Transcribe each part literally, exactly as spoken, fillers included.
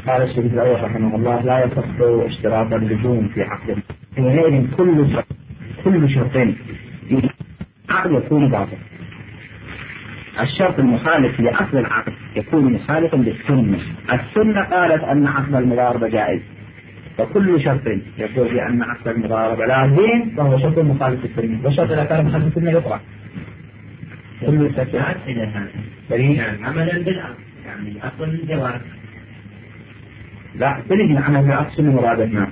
قال الشيخ الأول رحمه الله لا يصح اشتراط اللزوم في عقد حينئذ كل شرط كل شرطين عقد يكون باطل. الشرط المخالف لأصل العقد يكون مخالفا للسنة. السنة قالت أن عقد المضاربة جائز، وكل شرط يقول بأن عقد المضاربة لازم فهو شرط مخالف للسنة، والشرط إذا كان مخالف للسنة يطرح. كل التفسيرات إلى هذا يعني عملا بالأصل يعني أصل الجواز. لا تنجي عمل بالأصل مرادنا.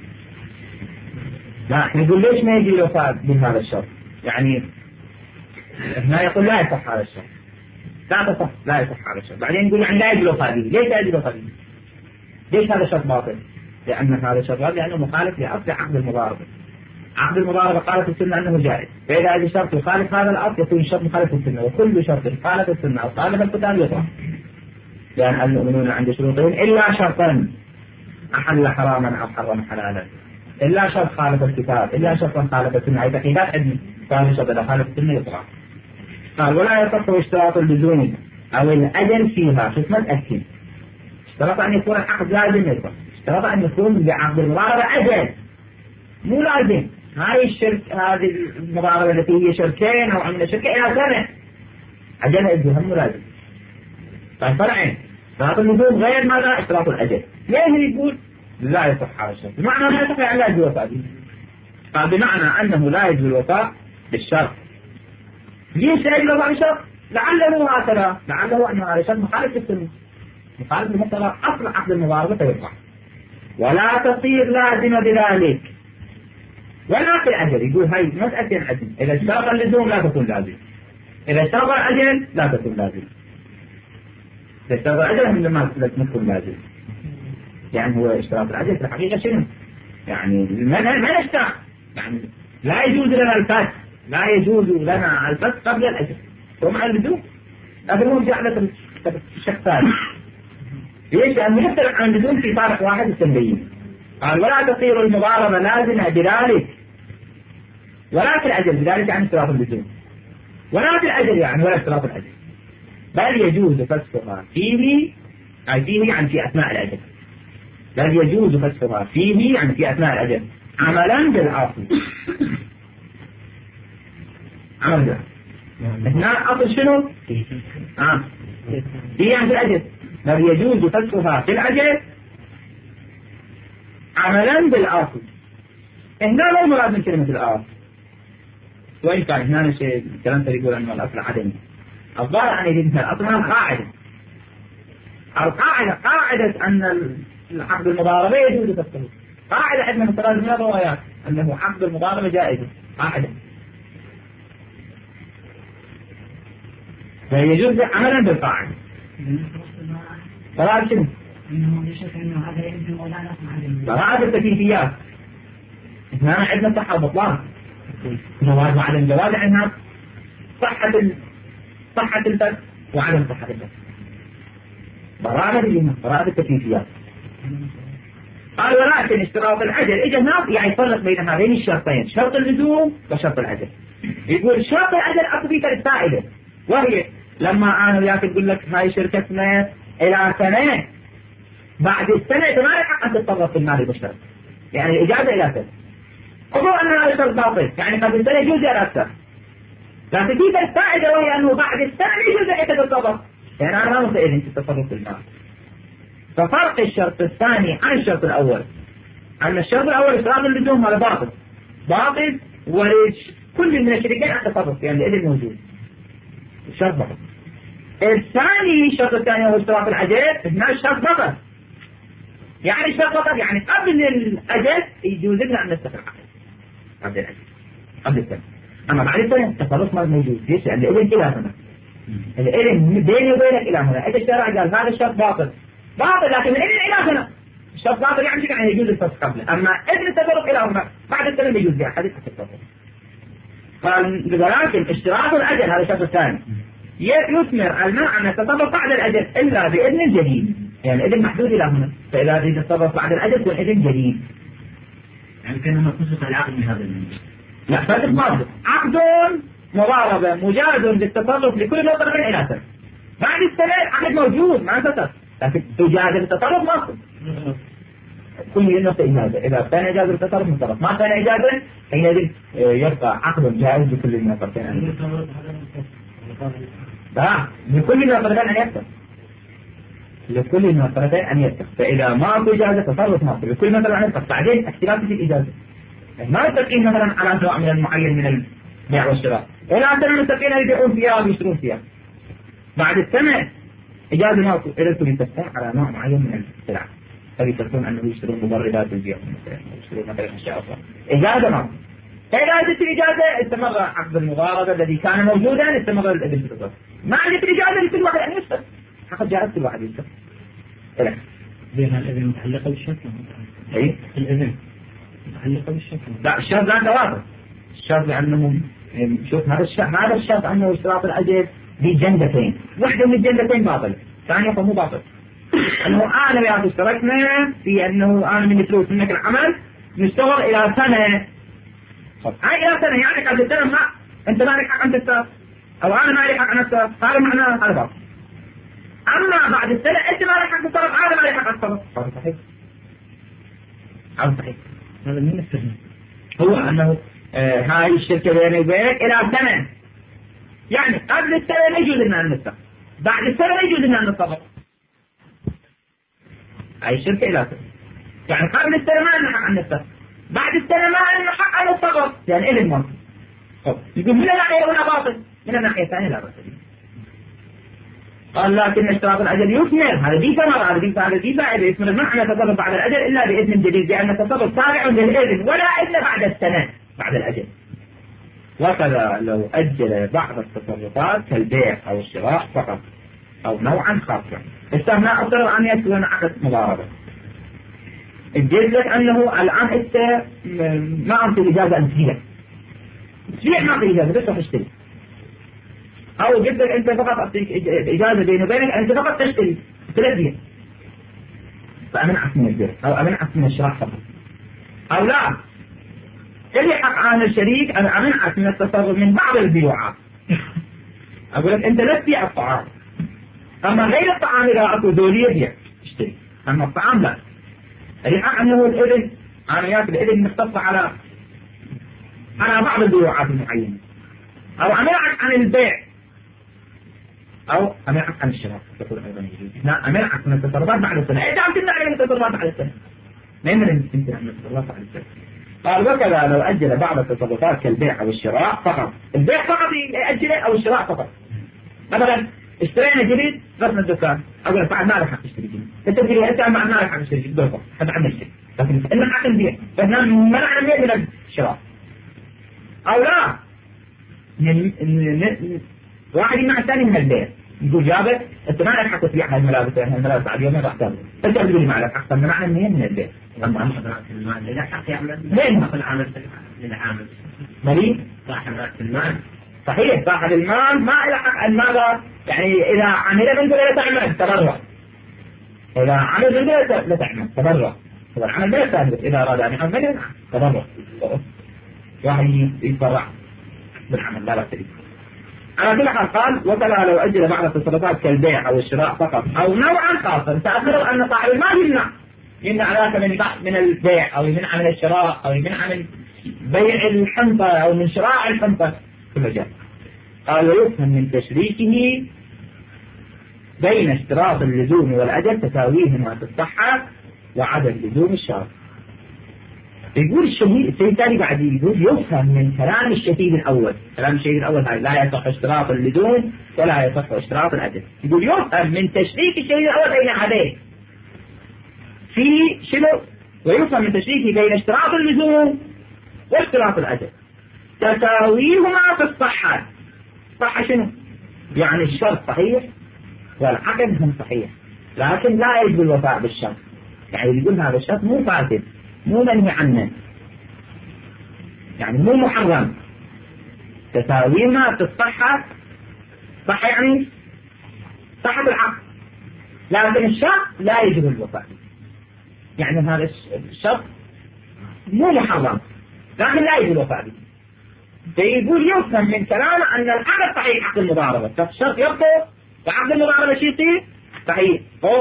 لا نقول ليش ما يجي الوفاء بهذا الشرط؟ يعني هنا يقول لا يصح هذا الشرط، لا تصح لا يصح هذا الشرط، بعدين يقول يعني لا يجي الوفاء به. ليش لا يجي الوفاء به؟ ليش هذا الشرط باطل؟ لأن هذا الشرط لأنه مخالف لأصل عقد المضاربة. عقد المضاربة قالت السنة أنه جائز، فإذا هذا الشرط يخالف هذا الأصل يكون الشرط مخالف السنة، وكل شرط خالف السنة أو خالف الكتاب يطرح. لأن المؤمنون عند شروطهم إلا شرطا أحل حراما أو حرم حلالا، إلا شرط خالف الكتاب، إلا شرط خالف السنة، أي تقييدات عندي فهذا الشرط إذا خالف السنة يطرح. قال ولا يصح اشتراط اللزوم أو الأجل فيها. شوف ما تأكد اشترط أن يكون العقد لازم يطرح، اشترط أن يكون بعقد المضاربة أجل مو لازم. هاي الشرك هذه المضاربة التي هي شركين أو عمل شركة إلى سنة أجل يجوها مو لازم. طيب فرعين اشتراط اللزوم غير ماذا اشتراط الأجل. ليه يقول لا يصح هذا الشرط؟ بمعنى لا يصح لا يجوز الوفاء به. قال بمعنى أنه لا يجوز الوفاء بالشرط. ليش لا يجوز الوفاء بالشرط؟ لعله هكذا، لعله أن هذا الشرط مخالف للسنة، مخالف لمقتضى أصل عقد المضاربة فيقع، ولا تصير لازمة بذلك ولا في الأجل. يقول هاي مسألة الأجل، إذا اشترط اللزوم لا تكون لازم، إذا اشترط الأجل لا تكون لازم. إذا اشترط الأجل ما تكون لازم. يعني هو اشتراط الأجل في الحقيقة شنو؟ يعني ما ما نشترط، يعني لا يجوز لنا الفسخ، لا يجوز لنا الفسخ قبل الأجل ومع اللزوم. لكن هو جعل الشك ثاني. ليش؟ لأنه يختلف عن اللزوم في طارق واحد التنبيه. قال ولا تصير المضاربة لازمة بذلك ولا في الأجل، بذلك يعني اشتراط اللزوم، ولا في الأجل يعني ولا اشتراط الأجل، بل يجوز فسخها فيه، أي فيه يعني في أثناء الأجل، بل يجوز فسخها فيه يعني في أثناء الأجل عملا بالأصل. عمل ده هنا أصل شنو؟ آه فيه يعني في الأجل، بل يجوز فسخها في الأجل عملا بالأصل. هنا لا مراد من كلمة الأصل، وإن كان هنا شيء الكلام ترى يقول أن الأصل عدم. الظاهر عن يدين الأصل هذا قاعدة، القاعدة قاعدة أن العقد المضاربة يجوز فسخه، قاعدة عندنا من ثلاث من الروايات أنه عقد المضاربة جائز، قاعدة فيجوز عملا بالقاعدة. فلا شنو؟ إنه يشك إنه هذا يمكن ولا نسمع فهذا التكليفيات هنا عندنا صحة وبطلان، جواز وعدم جواز، عندنا صحة صحة الفسخ وعدم صحة الفسخ، براءة الجنة براءة التكليفيات. قال ولكن اشتراط الأجل إجا هناك يعني يفرق بين هذين الشرطين، شرط اللزوم وشرط الأجل. يقول شرط الأجل أقضيك الفائدة، وهي لما أنا وياك تقول لك هاي شركتنا إلى سنة، بعد السنة أنت ما لك حق أن تتصرف في المال المشترك، يعني الإجازة إلى سنة. أقول أن هذا الشرط باطل، يعني قبل السنة يجوز إلى أكثر، لكن تجيب الفائدة وهي أنه بعد السنة يجوز أن تتصرف، يعني أنا ما مستعد أن تتصرف في المال. ففرق الشرط الثاني عن الشرط الأول أن الشرط الأول اشتراط اللزوم هذا باطل باطل وليش كل من الشركين عن تصرف يعني الإذن موجود الشرط باطل. الثاني الشرط الثاني هو اشتراط الأجل، هنا الشرط باطل، يعني الشرط باطل يعني قبل الأجل يجوز لنا أن نستقر قبل الأجل قبل السنة، أما بعد السنة التصرف ما موجود. ليش؟ لأن الإذن إلى هنا، الإذن بيني وبينك إلى هنا. إذا الشرع قال هذا الشرط باطل باطل لكن من الإذن إلى هنا، الشرط باطل يعني شيء يعني يجوز الفسخ قبله، أما إذن التصرف إلى هنا بعد السنة يجوز بأحد التصرف. قال ولكن اشتراط الأجل هذا الشرط الثاني يثمر المنع أن يتصرف بعد الأجل إلا بإذن جديد، يعني إذن محدود إلى هنا، فإذا يريد يتصرف بعد الأجل يكون إذن جديد. يعني كأنما فسخ العقد من هذا المنزل. لا فسخ باطل، عقد مضاربة مجاز للتصرف لكل نظر من إلى سنة، بعد السنة عقد موجود ما فسخ، لكن إجازة التصرف ما كل النص إجازة. إذا كان إجازة التصرف متصرف، ما كان إجازة حينئذ يبقى عقد جائز بكل النفرتين. لا، لكل النفرتين أن يفتح، لكل النفرتين أن يفتح. فإذا ما أكو إجازة تصرف ما أكو، لكل نفر أن يفتح. بعدين اختلاف في الإجازة، ما نتقين مثلا على نوع من المعين من البيع والشراء، ولا أنتم نتقين يبيعون فيها ويشترون فيها. بعد السنة إجازة ما أكو، إذا كنت تفتح على نوع معين من السلع، فبيتقون أنه يشترون مبردات البيع مثلا، يشترون مثلا أشياء أخرى. إجازة ما أكو. فإذا أجت الإجازة استمر عقد المضاربة الذي كان موجودا، استمر الإذن في التصرف. ما أجت الإجازة لكل واحد أن يشتري، حقد جائز كل واحد يشتري. إيه بين الإذن متعلقة بالشكل. إيه الإذن متعلقة بالشكل. لا، الشرط لا توافق. الشرط لأنهم شوف هذا الشرط، هذا الشرط أنه اشتراط الأجل بجندتين، واحدة من الجندتين باطل، ثانية فمو باطل. أنه أنا وياك اشتركنا في أنه أنا من فلوس منك العمل نشتغل إلى سنة. هاي إلى سنة يعني قبل السنة ما أنت ما لك حق أن تشتغل، أو أنا ما لي حق أن أشتغل، هذا معناه هذا باطل. أما بعد السنة أنت ما لك حق تشتغل، أنا ما لي حق أشتغل. هذا صحيح. هذا صحيح. هذا من السنة هو أنه آه هاي الشركة بيني وبينك إلى سنة، يعني قبل السنة لا يجوز لنا أن نشتغل، بعد السنة لا يجوز لنا أن نشتغل. هاي الشركة إلى سنة، يعني قبل السنة ما لنا حق أن نشتغل، بعد السنة ما لنا حق أن نشتغل، يعني إيه المنطق؟ يقول من الناحية هنا باطل، من الناحية الثانية لا بأس. قال لكن اشتراط الأجل يثمر، هذا دي ثمرة، هذا دي هذا دي فائدة، يثمر المعنى تصرف بعد الأجل إلا بإذن جديد، لأن التصرف تابع للإذن ولا إذن بعد السنة بعد الأجل. وكذا لو أجل بعض التصرفات كالبيع أو الشراء فقط أو نوعا خاصا. استثناء أفترض أن يكون عقد مضاربة، الجيد لك أنه الآن أنت ما أعطي إجازة أن تبيع، تبيع ما أعطي إجازة بس تشتري، أو جد لك أنت فقط أعطيك إجازة بيني وبينك أنت فقط تشتري ثلاث بيع، فأمنعك من البيع أو أمنعك من الشراء فقط، أو لا اللي حق عن الشريك أنا أمنعك من التصرف من بعض البيوعات. أقول لك أنت لا تبيع الطعام، أما غير الطعام إذا أكو دولية بيع اشتري، أما الطعام لا. اللي حق أنه الإذن أنا ياك الإذن مختص على على بعض البيوعات المعينة، أو أمنعك عن البيع أو أمنعك عن الشراء. تقول أيضا لا أمنعك من التصرفات بعد السنة، إذا عم تمنع من التصرفات بعد السنة ما يمكن أن تمنع من التصرفات بعد السنة. قال وكذا لو أجل بعض التصرفات كالبيع أو الشراء فقط، البيع فقط يأجله أو الشراء فقط. مثلا اشترينا جديد رسم الدكان، أقول لك بعد ما لك حق تشتري جديد، أنت تقول أنت ما لك حق تشتري جديد دوفر هذا عم نشتري، لكن إنك حق نبيع فإحنا منعنا من الشراء. أو لا واحد يمنع الثاني من البيع، يقول جابر أنت ما لك حق تبيع هالملابس، هالملابس بعد يومين راح تاخذ، أنت تقول لي ما لك حق، منعنا منين من البيع. أما حضرات المال إذا حق يعمل لين حق العمل للعامل مليء صاحب المال. صحيح صاحب المال ما له حق المال، يعني إذا عمل منك لا تعمل تبرع، إذا عمل منك لا تعمل تبرع، إذا عمل لا تعمل، إذا أراد أن يعمل تبرع، واحد يتبرع بالعمل لا بأس به. على كل حال قال وكذا لو أجل بعض التصرفات كالبيع أو الشراء فقط أو نوعا خاصا، تأخذ أن صاحب المال يمنع يمنع ذاك من من البيع أو يمنع من الشراء أو يمنع من بيع الحنطة أو من شراء الحنطة كل جاء. قال ويفهم من تشريكه بين اشتراط اللزوم والأجل تساويهما في الصحة وعدم لزوم الشرط. يقول الشهيد الشيء الثاني بعد يقول يفهم من كلام الشهيد الأول، كلام الشهيد الأول هاي لا يصح اشتراط اللزوم ولا يصح اشتراط الأجل. يقول يفهم من تشريك الشهيد الأول بين هذين في شنو؟ ويفهم من تشريكه بين اشتراط اللزوم واشتراط الأجل تساويهما في الصحة. صحة شنو؟ يعني الشرط صحيح والعقد هم صحيح، لكن لا يجب الوفاء بالشرط، يعني يقول هذا الشرط مو فاسد مو منهي عنه، يعني مو محرم، تساويهما في الصحة. صحة يعني صحة العقد، لكن الشرط لا يجب الوفاء، يعني هذا الشرط مو محرم لكن لا يجب الوفاء به. فيقول يفهم من كلامه أن العقد صحيح عقد المضاربة، فالشرط يبطل وعقد المضاربة شيء يصير صحيح، أو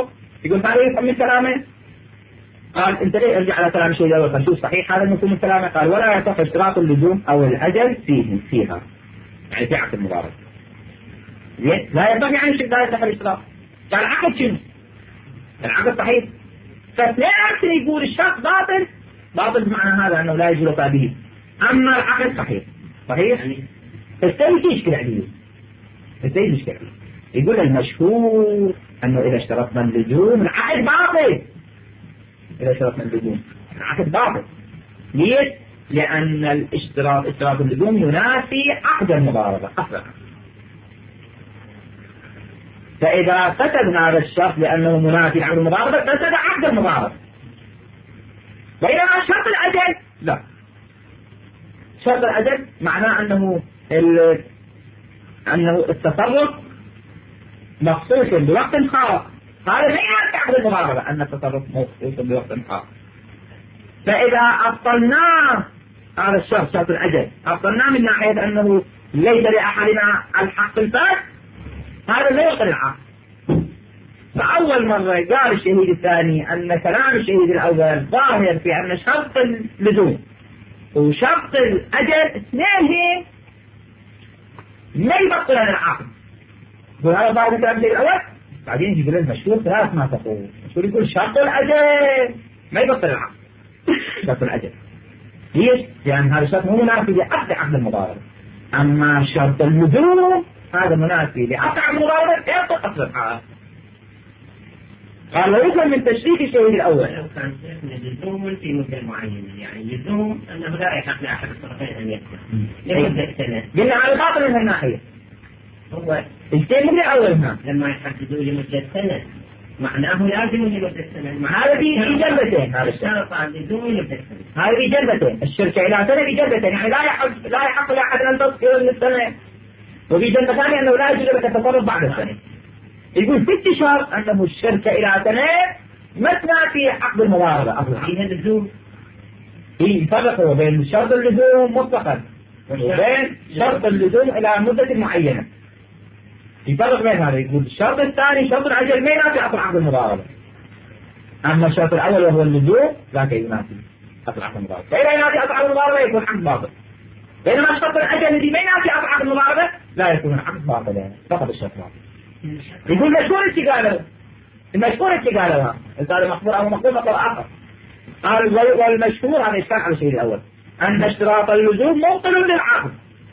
يقول هذا يفهم من كلامه. قال انت ليه ارجع على كلام الشيء الاول فنشوف صحيح هذا المفهوم من كلامه. قال ولا يصح اشتراط اللزوم او الاجل فيه فيها يعني في عقد المضاربة. لا يصح يعني لا يصح الاشتراط. قال العقد شنو؟ العقد صحيح. فاثنين يقول الشرط باطل باطل بمعنى هذا انه لا يجوز الوفاء به. اما العقد صحيح صحيح الثاني يشكل عليه الثاني يشكل عليه. يقول المشهور انه اذا اشترطنا اللزوم العقد باطل. اذا اشترطنا اللزوم العقد باطل. ليش؟ لان الاشتراط اشتراط اللزوم ينافي عقد المضاربة اصلا. فاذا فسد هذا الشرط لانه منافي عقد المضاربة فسد عقد المضاربة. بينما شرط الاجل لا. شرط الاجل معناه انه انه التصرف مخصوص بوقت خاص. هذا لا يعني عقد المضاربة ان التصرف مخصوص بوقت خاص. فاذا ابطلناه هذا الشرط شرط الاجل ابطلناه من ناحية انه ليس لاحدنا الحق الفات هذا لا يبطل العقد. فأول مرة قال الشهيد الثاني أن كلام الشهيد الأول ظاهر في أن شرط اللزوم وشرط الأجل اثنين ما يبطل العقد. يقول هذا ظاهر كلام الشهيد الأول. بعدين يجي يقول المشهور ثلاث ما تقول. المشهور يقول شرط الأجل ما يبطل العقد. شرط الأجل ليش؟ لأن هذا الشرط مو منافي لعقد عقد المضاربة. أما شرط اللزوم هذا منافي لعقد عقد المضاربة يبطل أصل العقد. قال ويفهم من تشريك الشهيد الأول لو كان لزوم في مدة معينة يعني لزوم أنه لا يحق لأحد الطرفين أن يكون لمدة سنة. قلنا على باطل من الناحية هو الشيء من الأول هنا لما يحددوا لمدة سنة معناه لازم لمدة سنة. هذا في جلبتين. هذا الشرط عن لزوم لمدة سنة. هذا في جلبتين. الشركة إلى سنة في جلبتين يعني لا يحق لا يحق لأحد أن تصل من السنة. وفي جلبة ثانية أنه لا يجوز لك التصرف بعد السنة. يقول في شرط أنه الشركة إلى سنة مثنى في عقد المضاربة أصلا فيها اللزوم. يفرق بين شرط اللزوم مطلقا وبين شرط اللزوم إلى مدة معينة. يفرق بين هذا. يقول الشرط الثاني شرط الأجل ما ينافي أصل عقد المضاربة. أما الشرط الأول وهو اللزوم ذاك ينافي أصل عقد المضاربة. فإذا ينافي أصل عقد المضاربة يكون عقد باطل. بينما الشرط الأجل الذي ما ينافي أصل عقد المضاربة لا يكون عقد باطل يعني فقط الشرط باطل. يقول مشهور ايش قالوا؟ المشهور ايش قالوا؟ قالوا مخبور او مخبور مطلب اخر. قال والمشهور هذا يشتغل على الشيء الاول ان اشتراط اللزوم مبطل للعقد.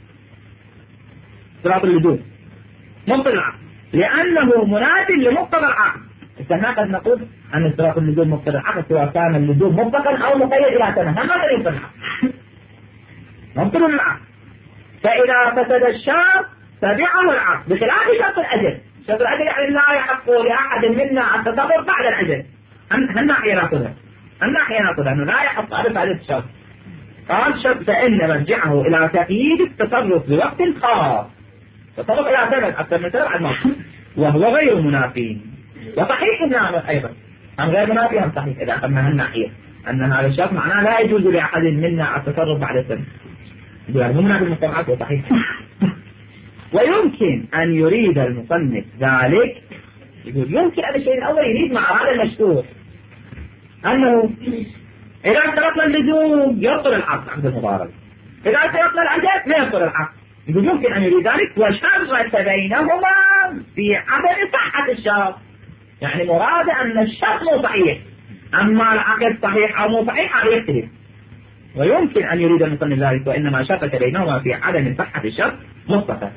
اشتراط اللزوم مبطل للعقد لانه منافي لمقتضى العقد. هنا قد نقول ان اشتراط اللزوم مبطل للعقد سواء كان اللزوم مطلقا او مقيد الى سنه. هم هذا يبطل العقد مبطل للعقد. فاذا فسد الشرط تبعه العقد بخلاف شرط الاجل. شرط الأجل يعني لا يحق لأحد منا التصرف بعد الأجل. هالناحية ناخذها هالناحية ناخذها أنه لا يحق أعرف هذا الشرط. قال شرط فإن مرجعه إلى تقييد التصرف بوقت خاص. تصرف إلى سنة أكثر من سنة بعد ما وهو غير منافي. وصحيح أنه أيضا أم غير منافي أم صحيح إذا أخذنا هالناحية أن هذا الشرط معناه لا يجوز لأحد منا التصرف بعد السنة. يقول هذا مو منافي المجتمعات وصحيح. ويمكن أن يريد المصنف ذلك. يقول يمكن أن الشيء الأول يريد مع هذا المشهور أنه إذا اشترطنا اللزوم يبطل العقد عقد المضاربة. إذا اشترطنا الأجل ما يبطل العقد. يقول يمكن أن يريد ذلك وشرط بينهما في عدم صحة الشرط. يعني مراد أن الشرط مو صحيح أما العقد صحيح أو مو صحيح هذا يختلف. ويمكن أن يريد المصنف ذلك وإنما شرط بينهما في عدم صحة الشرط مطلقا.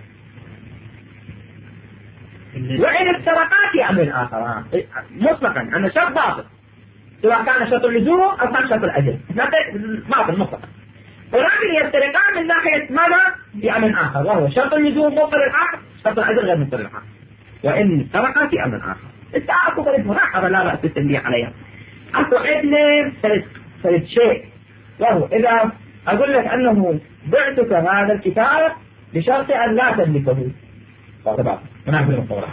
وإن افترقا في أمر آخر مطلقا أن الشرط باطل سواء كان شرط اللزوم أو كان شرط الأجل باطل مطلقا. ولكن يفترقان من ناحية ماذا؟ في أمر آخر وهو شرط اللزوم مبطل العقد شرط الأجل غير مبطل العقد. وإن افترقا في أمر آخر. التعاقب غير ملاحظة لا بأس بالتنبيه عليها. أكو عندنا ثلاث شيء وهو إذا أقول لك أنه بعتك هذا الكتاب بشرط أن لا تملكه طبعا منافي المستورات.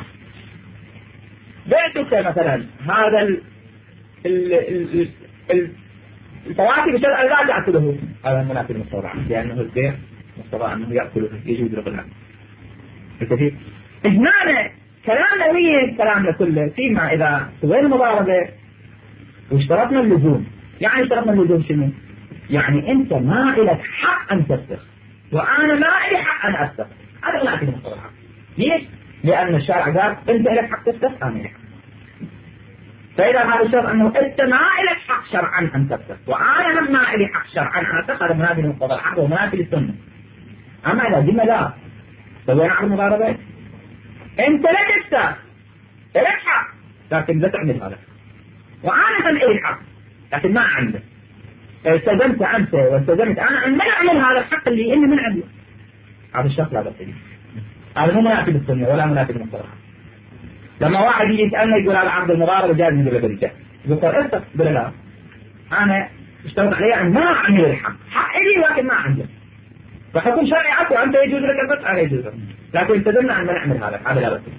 بعتك مثلا هذا ال ال ال ال الفواكه بشرط أن لا تأكله هذا منافي المستورات لأنه البيع مستورات أنه يأكله يجوز له بالعقد. الكثير هنا كلامنا هي كلامنا كله فيما إذا سوينا مضاربة واشترطنا اللزوم. يعني اشترطنا اللزوم شنو؟ يعني أنت ما لك حق أن تفسخ وأنا ما لي حق أن أفسخ. هذا لا أعطيه مصطلح. ليش؟ لأن الشارع قال أنت لك حق تفسخ أنا لك حق. فإذا هذا الشرط أنه أنت ما لك حق شرعا أن تفسخ وأنا هم ما لي حق شرعا أن أفسخ، هذا منافي لمقتضى العقل ومنافي للسنة. أما إذا قلنا لا سوينا عقد مضاربة أنت لا تفسخ لك حق لكن لا تعمل هذا وأنا هم لي حق لكن ما عندك. التزمت أنت والتزمت أنا أن ما أعمل هذا الحق اللي إني من عندي. هذا الشرط لا بأس به. هذا مو منافي للسنة ولا منافي للمصطلح. لما واحد يجي يسألنا يقول هذا عقد المضاربة جائز ولا بريء؟ يقول ارتق بلا لا أنا اشترط علي أن ما أعمل الحق، حق لي لكن ما عندي. فحكم شرعي عفو أنت يجوز لك الفتح أنا يجوز لك، لكن التزمنا أن ما نعمل هذا. هذا لا بأس.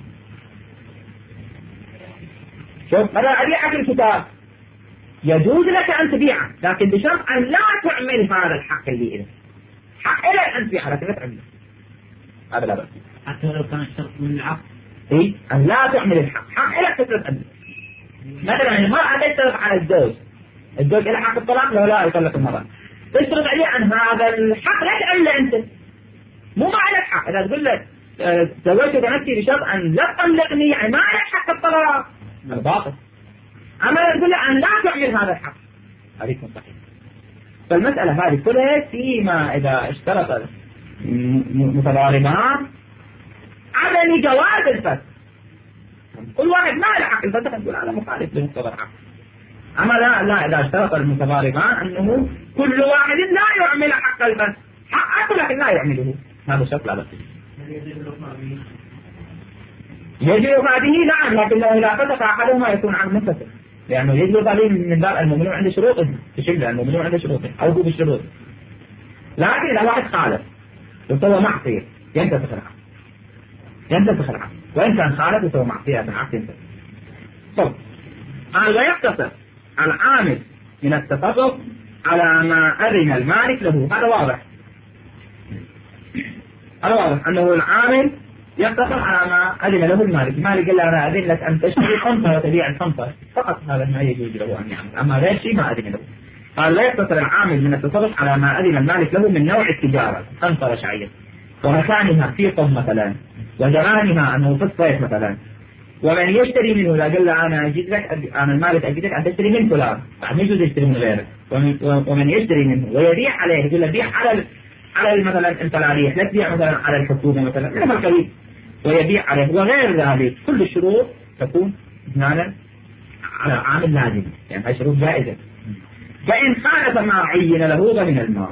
شوف مثلا أبيعك الكتاب يجوز لك أن تبيعه لكن بشرط أن لا تعمل هذا الحق اللي إليه. حق إليك أن تبيعه لكن لا تعمله. هذا لا بأس. حتى لو كان شرط من العقد إيه أن لا تعمل الحق، حق إليك تثبت أنت. مثلا المرأة تشترط على الزوج، الزوج له حق الطلاق لو لا يطلق المرأة، تشترط عليه عن هذا الحق لا تعمله أنت. مو ما عليك حق. إذا تقول لك زوجت نفسي بشرط أن لا تطلقني يعني ما عليك حق الطلاق، هذا باطل. أما تقول له أن لا تعمل هذا الحق هذا يكون صحيح. فالمسألة هذه كلها فيما إذا اشترط متضاربان عدم جواز الفسخ. كل واحد ما له حق الفسخ نقول هذا مخالف لمقتضى العقل. أما لا لا إذا اشترط المتضاربان أنه كل واحد لا يعمل حق الفسخ، حقه لكن لا يعمله، هذا شرط لا بأس. يجب هذه نعم، لكن لو لا فسخ أحدهما يكون عن منفسخ، لأنه يجب هذه من باب المؤمنون عند شروط بشكل المؤمنون عند شروط أو هو بالشروط. لكن إذا واحد خالف وسوى معصية ينتفخ العقد، ينتفخ العقد وإن كان خالف وسوى معصية العقد ينتفخ. طب هذا يقتصر العامل من التصرف على ما أذن المالك له. هذا واضح، هذا واضح أنه العامل يقتصر على ما أذن له المالك. المالك قال له أنا أذن لك أن تشتري خمسة وتبيع الخمسة فقط، هذا ما يجوز له أن يعمل. أما غير شيء ما أذن له. قال لا يقتصر العامل من التصرف على ما أذن المالك له من نوع التجارة، خمسة شعير ومكانها في قم مثلا وزمانها أنه في الصيف مثلا. ومن يشتري منه لا قال له أنا أجد لك أنا المالك أجد لك أن تشتري من فلان، بعد ما يجوز يشتري من غيره. ومن, ومن يشتري منه ويبيع عليه يقول له بيع على على مثلا أنت لا ريح لا تبيع مثلا على الحكومة مثلا من القريب ويبيع عليه وغير ذلك. كل الشروط تكون هنا على عامل لازم، يعني هاي شروط جائزة. فإن خالف ما عين له ضمن المال.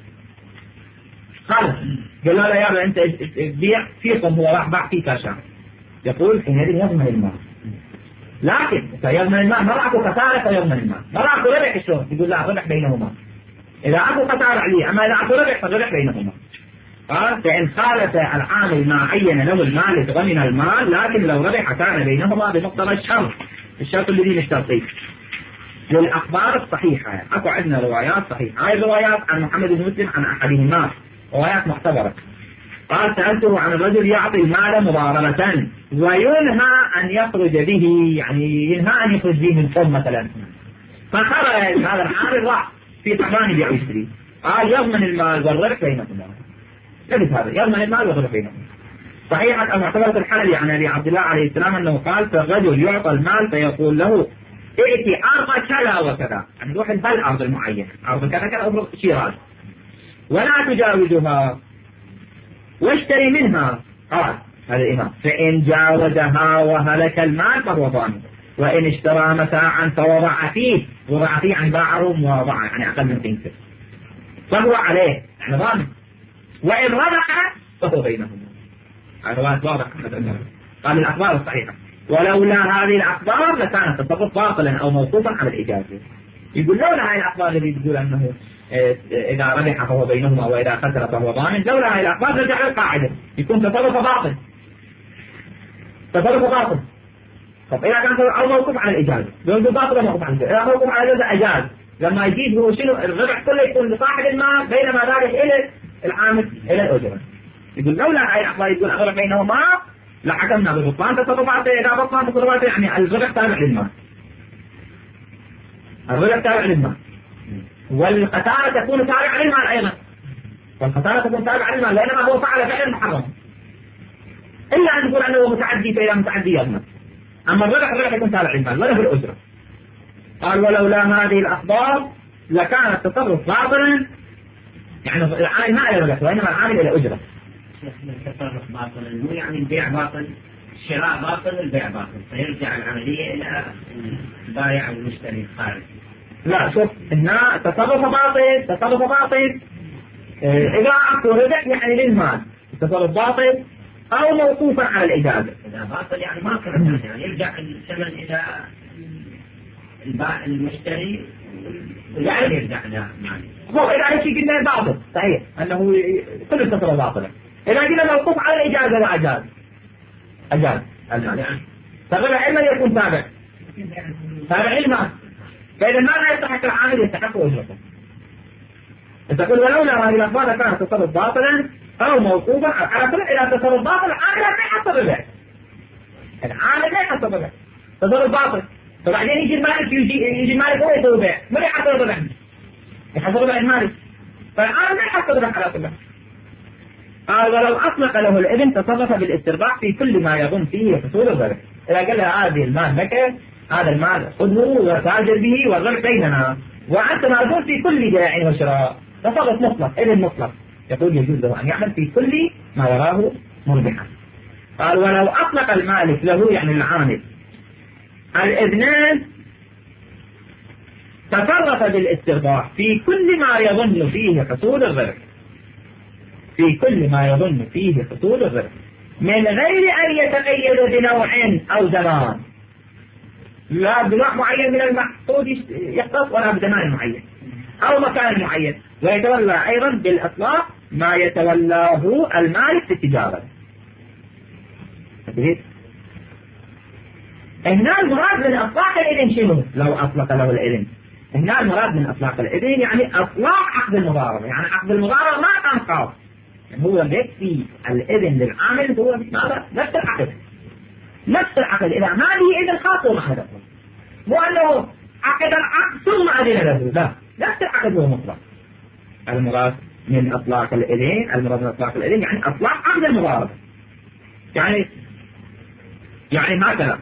خالف قال له لا يا أنت بيع فيكم هو راح باع فيك عشان يقول حينئذ يضمن المال. لكن فيضمن المال ما راح خسارة فيضمن المال، ما راح ربح شلون يقول لا ربح بينهما. إذا أكو خسارة عليه أما إذا أكو ربح فالربح بينهما. قال فإن خالف العامل ما عين له المال ضمن المال، لكن لو ربح كان بينهما بمقتضى الشرط، الشرط الذي مشترطين. للأخبار الصحيحة يعني. أكو عندنا روايات صحيحة، هاي الروايات عن محمد بن مسلم عن أحدهما روايات معتبرة. قال سألته عن الرجل يعطي المال مضاربة وينهى أن يخرج به، يعني ينهى أن يخرج به من قوم مثلا. فخرج هذا العامل راح في طعمان يبيع ويشتري، قال يضمن المال والربح بينهما. لبس هذا يضمن المال والربح بينهما. صحيحة المعتبرة الحلبي عن أبي عبد الله عليه السلام أنه قال فالرجل يعطى المال فيقول له ائتي أرض كذا وكذا، يعني روح الأرض المعينة، أرض كذا كذا أرض شيراز ولا تجاوزها واشتري منها. قال هذا الإمام فإن جاوزها وهلك المال فهو ضامن، وإن اشترى متاعا فوضع فيه، وضع فيه عن باعه مواضعة يعني أقل من قيمته فهو عليه يعني ضامن، وإن ربح فهو بينهما. الروايات واضحة. قال الأخبار الصحيحة ولولا هذه الأخبار لكان التصرف باطلا أو موقوفا على الإجازة. يقول لولا هذه الأخبار التي تقول أنه إذا ربح فهو بينهما وإذا خسر فهو ضامن، لولا هذه الأخبار رجع القاعدة يكون تصرف باطل، تصرف باطل. طب إذا كان أو موقوف على الإجازة، يقول باطل أو موقوف على الإجازة. إذا موقوف على الإجازة أجاز، لما يجيب هو شنو الربح كله يكون لصاحب المال بينما راجع إلى العامل إلى الأجرة. يقول لولا هذه الأخبار يقول أغرب بينهما لحكمنا ببطلان تصرفاته. إذا بطلان تصرفاته يعني الربح تابع للمال، الربح تابع للمال، والخسارة تكون تابعة للمال أيضا، والخسارة تكون تابعة للمال لأنما هو فعل فعلا محرما، إلا أن نقول أنه متعدي فإذا متعدي يضمن. أما الربح الربح يكون تابع للمال وله الأجرة. قال ولولا هذه الأخبار لكان التصرف باطلا، يعني العامل ما إلى ربح وإنما العامل إلى أجرة. التصرف باطلا مو يعني البيع باطل، الشراء باطل، البيع باطل، فيرجع العملية إلى البائع والمشتري الخارجي. لا شوف هنا تصرف باطل، تصرف باطل إذا أكو ربح يعني للمال، تصرف باطل أو موقوفا على الإجازة. إذا باطل يعني ما كان يعني يرجع الثمن إلى البائع المشتري يعني يرجع له مالي. هو إذا هيك قلنا باطل صحيح أنه كل التصرف باطلة. إذا قلنا موقوف على الإجازة لا أجاز، أجاز المال، فالربح إما يكون تابع تابع المال، فإذا ما لا يستحق العامل يستحق أجرته. تقول ولولا هذه الأخبار كان تصرف باطلا أو موقوفا على كل إلى تصرف باطل. العامل لا يحصل الربح، العامل لا يحصل الربح، تصرف باطل. فبعدين يجي المالك يجي يجي المالك هو يسوي بيع، ما يحصل الربح، يحصل الربح المالك، فالعامل لا يحصل الربح على كل. قال ولو أطلق له الإذن تصرف بالاسترباح في كل ما يظن فيه حصول الربح. إذا قال له هذه المال لك، هذا المال خذه وتاجر به والربح بيننا، وأنت مرغوب في كل بيع وشراء. تصرف مطلق، إذن مطلق، يقول يجوز له أن يعمل في كل ما يراه مربحا. قال ولو أطلق المالك له يعني العامل الإذنان تصرف بالاسترباح في كل ما يظن فيه حصول الربح، في كل ما يظن فيه حصول الربح من غير أن يتقيد بنوع أو زمان، لا بنوع معين من المحصول يختص ولا بزمان معين أو مكان معين، ويتولى أيضا بالإطلاق ما يتولاه المالك في التجارة. هنا المراد من إطلاق الإذن شنو؟ لو أطلق له الإذن، هنا المراد من إطلاق الإذن يعني إطلاق عقد المضاربة، يعني عقد المضاربة ما كان خاص، يعني هو يكفي الإذن للعامل هو نفس العقد، نفس العقد إذا ما له إذن خاص وما هذا، مو أنه عقد العقد ثم أذن له، لا، نفس العقد هو مطلق. المراد من إطلاق الإذن، المراد من إطلاق الإذن يعني إطلاق عقد المضاربة، يعني يعني هكذا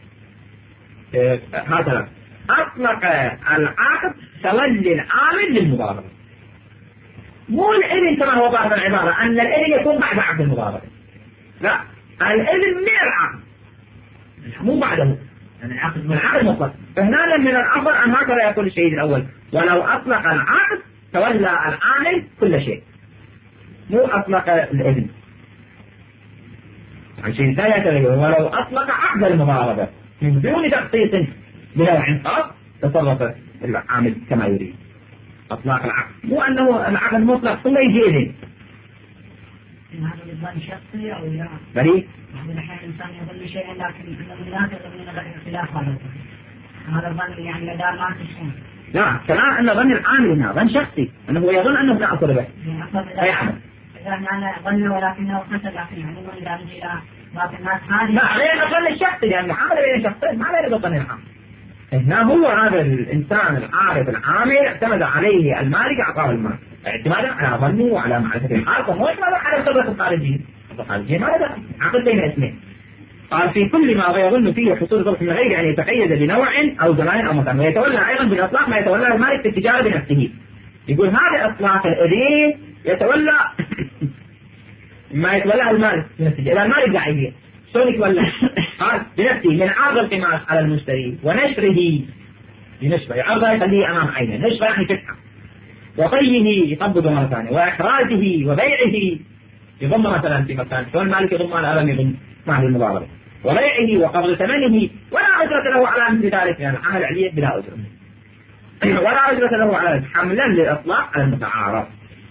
هكذا أطلق العقد تولي العامل للمضاربة، مو الإذن كما هو ظاهر العبارة أن الإذن يكون بعد عقد المضاربة، لا، الإذن من العقد مو بعده، يعني العقد من العقد مطلق. فهنا من الأفضل أن هكذا يقول الشهيد الأول ولو أطلق العقد تولى العامل كل شيء، مو أطلق الإذن. عشان ثانية ولو أطلق عقد المضاربة من دون تخصيص بنوع خاص تصرف العامل كما يريد. أطلاق العقد مو أنه العقد مطلق ثم يجي إذن. هذا الظن شخصي أو لا؟ بريء. بعض الأحيان الإنسان يظن شيئا لكن أنه لا تظن خلاف هذا هذا الظن يعني لا ما تشون. لا كلام أن ظن العامل هنا ظن شخصي أنه هو يظن أنه لا أصل به. أي عمل. إذا أنا ظن ولكنه خسر لكن يعني من إذا نجي إلى بعض الناس هذه. لا عليه الظن الشخصي لأن العامل بين شخصين ما عليه الظن العام. هنا هو هذا الإنسان العارف العامل اعتمد عليه المالك أعطاه المال اعتمادا على ظنه وعلى معرفة الحال، فهو اعتمد على الخبرة الخارجية. الخارجية ما له عقد بين اثنين. قال في كل ما يظن فيه حصول ظرف من غير أن يتقيد بنوع أو زمان أو مكان، ويتولى أيضا بالإطلاق ما يتولى المالك في التجارة بنفسه. يقول هذا إطلاق الإذن يتولى ما يتولى المالك بنفسه. إذا المالك داعية شلون يتولى؟ قال بنفسه من عرض القماش على المشتري ونشره، بنشره يعرضه يخليه أمام عينه، نشره يعني فتحه، وطيه يقبضه مرة ثانية، وإخراجه وبيعه يضم مثلا في مكان، شلون المالك يضم على ألم يضم مع المضاربة، وبيعه وقبض ثمنه ولا أجرة له على مثل ذلك، يعني العمل عليه بلا أجرة ولا أجرة له على حملا للإطلاق على المتعارف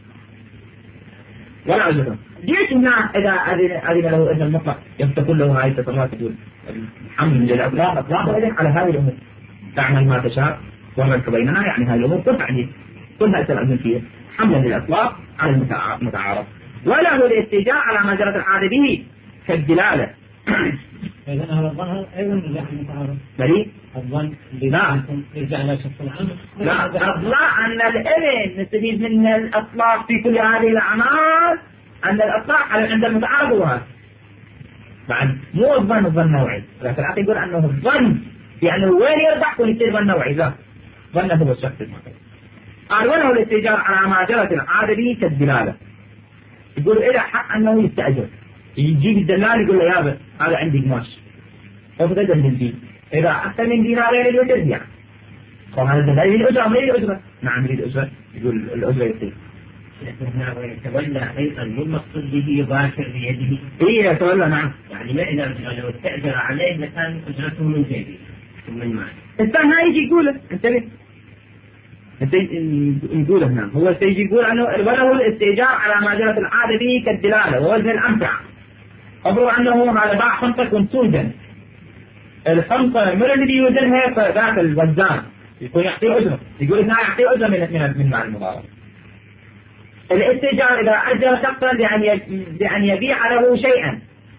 ولا أجرة. ليش هنا إذا أذن له إذن المطلق يفتكون له هاي التصرفات تقول الحمل للإطلاق إطلاق وإذن على هذه الأمور تعمل ما تشاء والربح بيننا، يعني هذه الأمور كلها عليه كلها يتلعبون فيها حملا للإطلاق على المتعارف. وله الاستيجاء على ما جرت العادة به كالدلالة إذا هذا الظن أيضا يرجع المتعارض. بريء الظن لا يرجع إلى شخص العام. لا أطلع أن الإذن نستفيد من الأطلاق في كل هذه الأعمال، أن الأطلاق عند المتعارض هو هذا. بعد مو الظن الظن نوعي، لكن الأخ يقول أنه الظن يعني وين يرجع ويصير ظن نوعي. لا، ظن هو الشخص المعتبر. قال وله الاستئجار على ما جرت العادة به كالدلالة. يقول إذا حق أنه يستأجر، يجيب الدلال يقول له يابا هذا عندي قماش وفتدل من دين، إذا أكثر من دينارين الوجه يعني وهذا الدلال يريد أجرة أم يريد أجرة؟ نعم يريد أجرة. يقول الأجرة يصير يتولى أيضا المقصود به يباشر بيده. إيه يتولى. نعم يعني ما إذا لو استأجر عليه لكان أجرته من جيبه ومن ماله. الثاني يجي يقوله انتبه انت نقوله هنا هو سيجي يقول انه وله الاستئجار على ما جرت العاده به كالدلاله ووزن الامتعه. خبروا انه هذا باع خمسه كنتوجا، الخمسه من الذي يوزنها فذاك الوزان يكون يعطيه اجره، يقول هنا يعطيه اجره من من من مال المضاربه. الاستئجار اذا اجر شخصا بان بان يبيع له شيئا،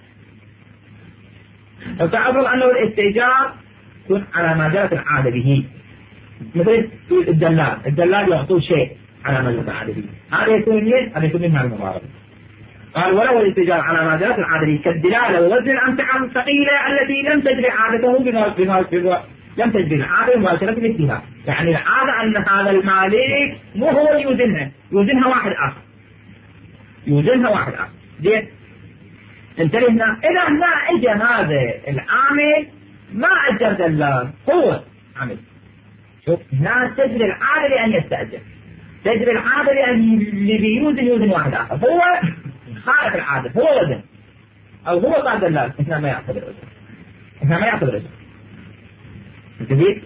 فتعرف انه الاستئجار يكون على ما جرت العاده به، مثل الدلال، الدلال يعطوه شيء على ما جرت العاده به، هذا يكون من هذا يكون من مال المضاربه. قال وله الاستئجار على ما جرت العاده به كالدلاله ووزن الامتعه الثقيله التي لم تجري عادته بما بما بما لم تجري العاده مباشره مثلها، يعني العاده ان هذا المالك مو هو يوزنها، يوزنها واحد اخر، يوزنها واحد اخر. زين انتبه هنا، اذا هنا اجى هذا العامل ما اجر دلال، هو عمل. شوف هنا تجري العاده لان يستاجر، تجري العاده لان اللي بيوزن يوزن واحد اخر، هو خالف العاده، هو وزن او هو صار دلال، هنا ما يعتبر وزن، هنا ما يعتبر وزن. انتبه.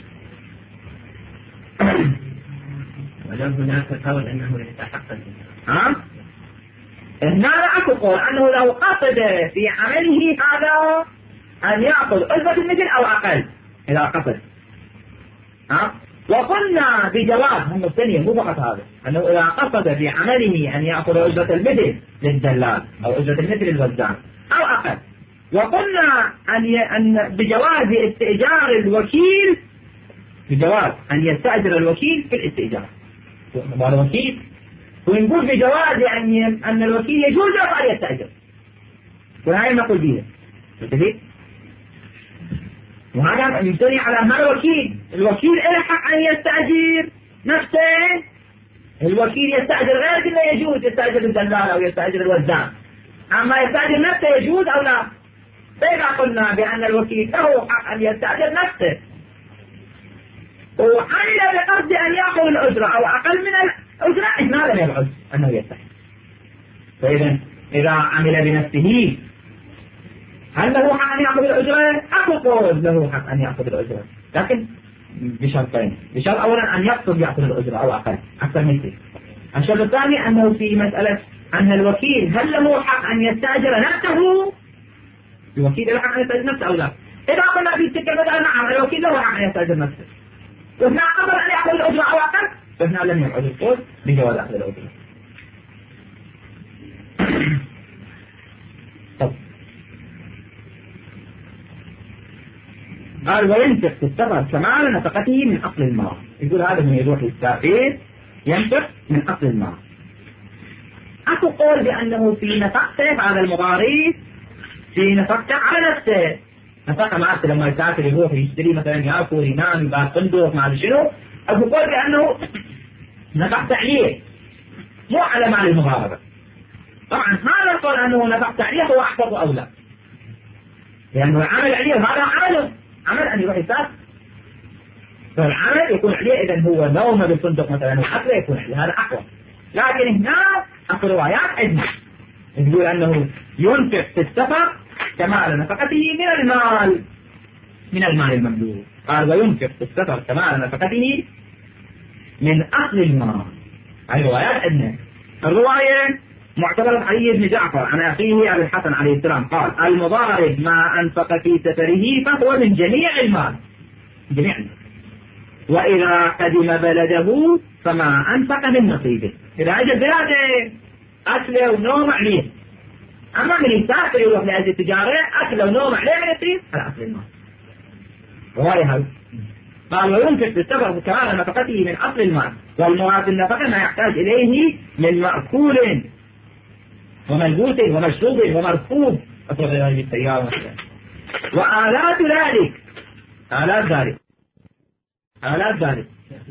ولو هناك قول انه يستحق ها؟ هنا لا اكو قول انه لو قصد في عمله هذا ان ياخذ اجرة المثل او اقل، اذا قصد. ها؟ وقلنا بجواز هم الثانية مو فقط هذا، انه اذا قصد في عمله ان ياخذ اجرة المثل للدلال او اجرة المثل للوزان او اقل. وقلنا ان ي... ان بجواز استئجار الوكيل، بجواز ان يستاجر الوكيل في الاستئجار. هذا وكيل ونقول بجواز يعني ان الوكيل يجوز له ان يستاجر، وهذا نقول به. متفق؟ وهذا يبتني على هذا الوكيل، الوكيل له حق ان يستاجر نفسه، الوكيل يستاجر غير انه يجوز يستاجر الدلال او يستاجر الوزان، اما يستاجر نفسه يجوز او لا. فإذا قلنا بأن الوكيل له حق أن يستأجر نفسه وعمل بقصد أن يأخذ الأجرة أو أقل من الأجرة، هذا لا يجوز أنه يستأجر. فإذا إذا عمل بنفسه هل له حق أن يأخذ الأجرة؟ أقول له حق أن يأخذ الأجرة، لكن بشرطين. بشرط أولا أن يقصد يأخذ الأجرة أو أقل أكثر من ذلك. الشرط الثاني أنه في مسألة أن الوكيل هل له حق أن يستأجر نفسه، الوكيل له حق أن يستأجر نفسه أو لا. إذا قلنا في تلك المسألة نعم الوكيل له حق أن يستأجر نفسه، وهنا قبل أن يأخذ الأجرة أو أقل، فهنا لم يعد القول بجواز أخذ الأجرة. طب قال وينفق في السفر كمال نفقته من أصل المال. يقول هذا من يروح للسافر ينفق من أصل المال. أكو قول بأنه في نفقته هذا المضارب في نفقته على نفسه، نفقه معناته لما يسافر يروح يشتري مثلا ياكل ينام يبات فندق ما ادري شنو، أكو قول بأنه نفقته عليه مو على مال المضاربة. طبعا هذا القول أنه نفقته عليه هو أحفظ أولى، لأنه العمل عليه هذا عمله، عمل أن يروح يسافر، فالعمل يكون عليه إذا هو نومه بالفندق مثلا وحفله يكون عليه، هذا أحوط. لكن هنا أكو روايات عندنا تقول أنه ينفق في السفر كمال نفقته من المال، من المال المملوك. قال وينفق في السفر كمال نفقته من أصل المال. هذه روايات عندنا. الرواية معتبرة علي بن جعفر عن أخيه أبي الحسن عليه السلام قال المضارب ما أنفق في سفره فهو من جميع المال، جميع المال. وإذا قدم بلده فما أنفق من نصيبه. إذا أجل بلاده أكله ونوم عليه، أما من يسافر يروح لأجل التجارة أكل ونوم عليه من يصير على أصل المال. رواية هذا قال وينفق بالسفر كمال نفقته من أصل المال، والمراد النفقة ما يحتاج إليه من مأكول وملبوس ومشروب ومركوب أطلق هذه السيارة مثلا، وآلات ذلك آلات ذلك آلات ذلك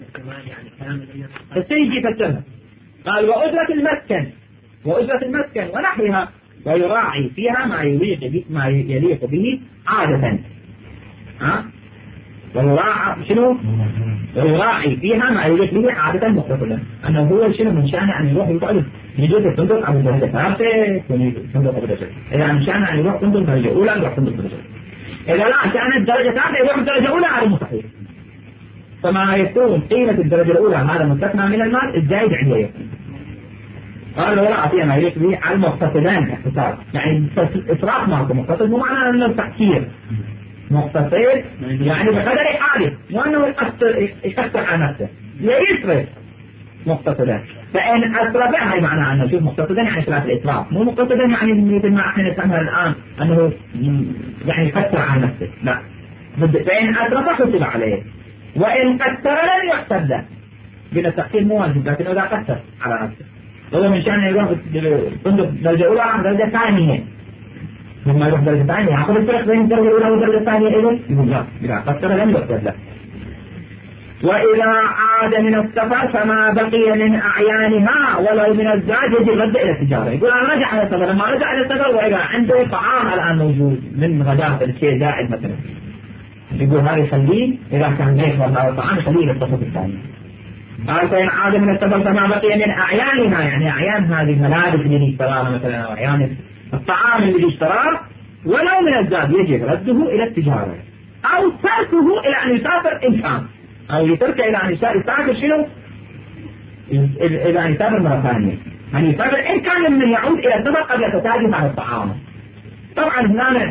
فسيجي فسرها. قال وأجرة المسكن وأجرة المسكن ونحوها، ويراعي فيها ما يليق به ما يليق به عادة. ها ويراعي شنو؟ ويراعي فيها ما يليق به عادة مختصرة، أنه هو شنو من شأنه أن يروح يقعد يجوز الفندق أو درجة ثالثة فندق أو درجة، إذا من شأنه أن يروح فندق درجة أولى يروح فندق درجة، إذا لا كانت درجة ثالثة يروح درجة أولى، هذا مستحيل. فما يكون قيمة الدرجة الأولى هذا مستثنى من المال الزايد عنده يكون. قال ولا فيها ما يليق به على المقتصدين اختصار، يعني إسراف مالك مقتصد مو معناه أنه تحكير، مقتصد يعني بقدر حاله، مو أنه يكثر على نفسه يسرف مقتصدين. فإن أسرف هاي معناه أنه شوف مقتصدين يعني ثلاث الإسراف، مو مقتصدين يعني مثل ما احنا نسميها الآن أنه يعني يكثر على نفسه، لا. فإن أسرف حسب عليه، وإن قتل لن يحسب له، بلا تقتيل مو واجب، لكن إذا قتل على نفسه هو من شأنه يروح فندق درجة أولى أو درجة ثانية، لما يروح درجة ثانية يأخذ الفرق بين الدرجة الأولى والدرجة الثانية إذن يقول لا، إذا قتل لن يحسب له. وإذا عاد من السفر فما بقي من أعيانها ولو من الزاد يجب رد إلى التجارة. يقول أنا رجع إلى السفر، لما رجع إلى السفر وإذا عنده طعام الآن موجود من غداء الشيء زائد مثلا، يقول هذا يخليه إذا كان ليس والله الطعام يخليه للصفوف الثانية. قال فإن عاد من السفر فما بقي من أعيانها، يعني أعيان هذه الملابس اللي اشتراها مثلا أو أعيان الطعام اللي اشتراه ولو من الزاد يجب رده إلى التجارة أو تركه إلى أن يسافر إن كان، أو يتركه إلى أن يسافر شنو؟ إلى أن يسافر مرة ثانية، أن يسافر إن كان من يعود إلى السفر قبل تتاجد على الطعام. طبعا هنا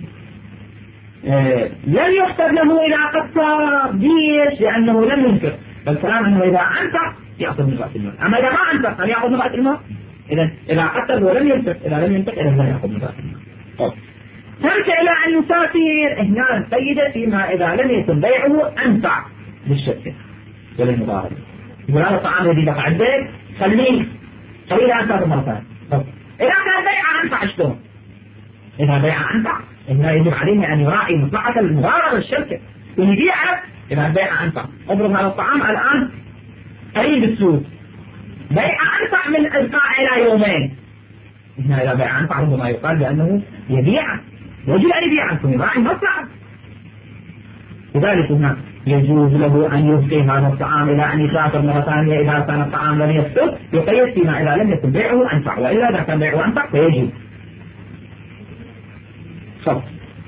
آه لن يحسب له إذا قصر جيش لأنه لم ينفق، فالكلام أنه إذا أنفق يأخذ من رأس المال، أما إذا ما أنفق هل يأخذ من رأس المال؟ إذا إذا قتل ولم ينفق، إذا لم ينفق إذا لا يأخذ من رأس المال. ترك إلى أن يسافر هنا سيدة فيما إذا لم يكن بيعه أنفع للشركة وللمضاربة. يقول هذا الطعام الذي دفع عندك خليه خليه أنفع مرة ثانية. إذا كان بيعه أنفع شلون؟ إذا بيعه أنفع إنه يجب عليه أن يراعي مصلحة المضاربة الشركة ويبيعه. إذا بيعه أنفع، اضرب هذا الطعام الآن قريب السوق، بيعه أنفع من إلقاء إلى يومين. هنا إذا بيعه أنفع ربما يقال بأنه يبيعه، يجب أن يبيعه يراعي مصلحة. لذلك هنا يجوز له أن يبقي هذا الطعام إلى أن يسافر مرة ثانية إذا كان الطعام لم يفسد، يقيد فيما إذا لم يكن بيعه أنفع، وإلا إذا كان بيعه أنفع فيجب. صف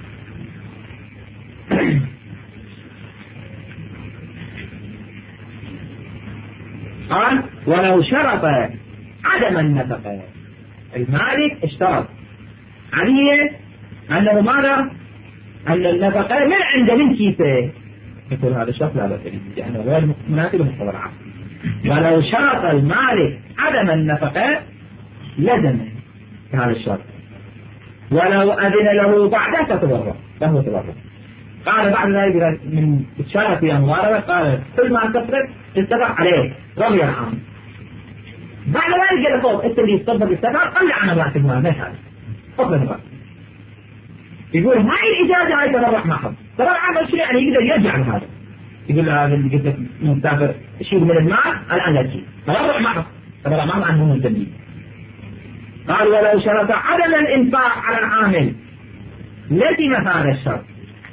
قال ولو شرط عدم النفقة، المالك اشترط عليه أنه ماذا؟ أن النفقة من عند من كيفه، يقول هذا الشرط لا بأس به لأنه غير مناسب لمقتضى العقد. ولو شرط المالك عدم النفقة لزم هذا الشرط، ولو أذن له بعده فتبرع له تبرع. قال بعد ذلك من شرط في المضاربة قال كل ما تصرف تتبع عليه رضي العام. بعد ذلك قال فوق انت اللي يصدر بالسفر طلع عن رأس المال، ليش هذا؟ فضل الرأس. يقول هاي الإجازة هاي تبرع معهم، تبرع معهم شو يعني؟ يقدر يرجع لهذا، يقول هذا اللي قلت لك مسافر شيء من المال الآن لا شيء، تبرع معهم تبرع معهم عنهم الجميل. قال ولو شرط عدم الإنفاق على العامل لزم هذا الشرط،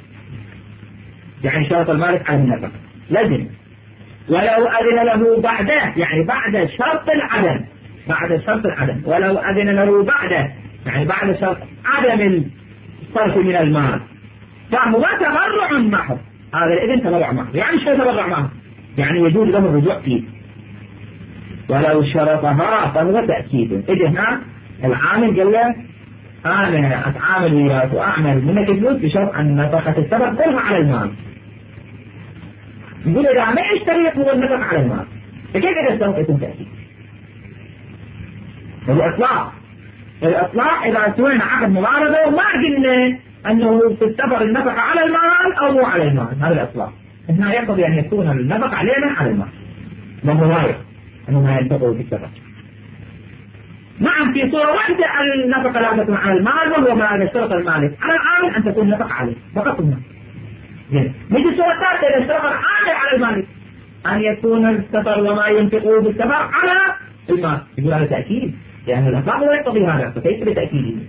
يعني شرط المالك على النفقة لازم. ولو أذن له بعده، يعني بعد شرط العدم، بعد شرط العدم، ولو أذن له بعده يعني بعد شرط عدم الصرف من المال فهو تبرع معه. هذا الإذن تبرع معه، يعني شو تبرع معه؟ يعني يجوز له الرجوع فيه. ولو شرطها فهو تأكيد. إذا هنا العامل قال له أنا أتعامل وياك وأعمل منك فلوس بشرط أن نفقة السبب كلها على المال. يقول إذا ما يشتري هو النفقة على المال، فكيف إذا السبب يكون تأكيد؟ هو إطلاق الإطلاق إذا سوينا عقد مضاربة وما قلنا أنه تستفر النفقة على المال أو مو على المال، هذا الإطلاق. هنا يقضي أن يكون النفقة علينا على المال، ومغاير أنه ما ينتقل في السفر. نعم في صورة واحدة النفقة لا تكون على المال، وهو ما يشترط المالك على العامل أن تكون النفقة عليه فقط المال. نجي صورة ثالثة إذا اشترط العامل على المالك أن يكون السفر وما ينفقه بالسفر على المال، يقول هذا تأكيد، لأن يعني الإطلاق لا يقتضي هذا، فكيف بتأكيده؟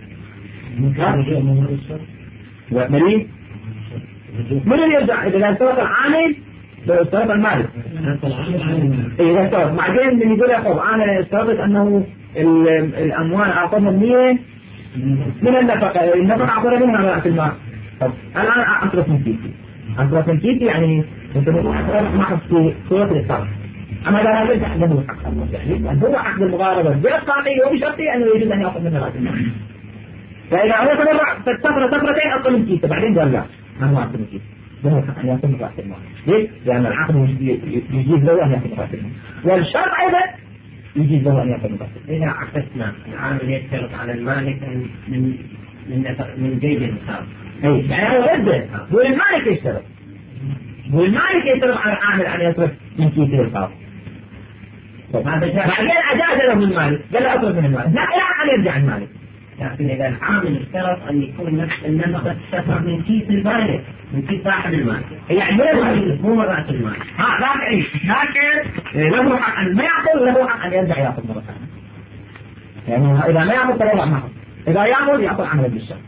مريض من اللي يرجع إذا اشترط العامل لو اشترط المالك؟ إذا اشترط بعدين من يقول يا أخو أنا اشترطت أنه الأموال أعطوهم مية من النفقة، النفقة أعطوها منها رأس المال. طب الآن أصرف من كيسي، أصرف من كيسي يعني أنت أصرف معه في صورة الإصرار. أما إذا ليس عنده حق المستحيل، هو عقد المضاربة بإطلاقه وبشرطه أنه يجوز أن يأخذ منه رأس المال. فإذا هو تبرع فالسفرة سفرتين أطلب من كيسه، بعدين قال لا أنا ما أطلب من كيسه، له حق أن يأخذ من رأس المال. ليش؟ لأن العقد يجيز له أن يأخذ من رأس المال، والشرط أيضا يجيز له أن يأخذ من رأس المال. إذا عكسنا العامل يشترط على المالك من من من جيب الحساب. أي يعني هو رده، هو المالك يشترط، هو المالك يشترط على العامل أن يصرف من كيسه الخاص. بعدين أجاز له المالك، قال له أصرف من المالك، لا إلى أن يرجع المالك. لكن إذا العامل اشترط أن يكون نفس النفقة تسافر من كيس المالك، من كيس صاحب المال، يعني مو مو رأس المال. ها لا تعيش، لكن له حق أن ما يأخذ، له حق أن يرجع يأخذ مرة ثانية. يعني إذا ما يأخذ فلا معه، إذا يأخذ يأخذ عمل بالشرط.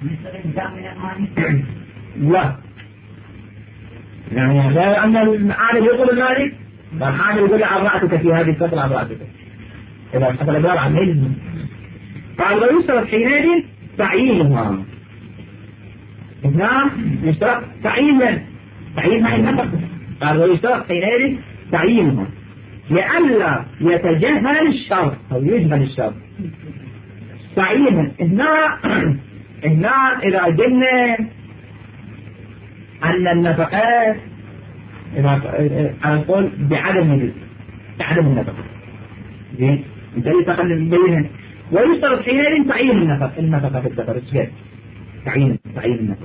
لا يعني لأن العامل يطلب المالك، العامل يقول عن رأسك في هذه الفترة عن رأسك. إذا حصل إبرار عن ميل قال ويشترط حينئذ تعيينها. هنا يشترط تعيين تعيين مع النفقة. قال ويشترط حينئذ تعيينها لئلا يتجاهل الشرط أو يجهل الشرط. تعيينها هنا هنا إذا قلنا أن النفقات إذا نقول بعدم بعدم النفقة زين أنت اللي تقل بينها. ويشترط حينئذ تعيين النفقة النفقة في السفر السجاد تعيين تعيين النفقة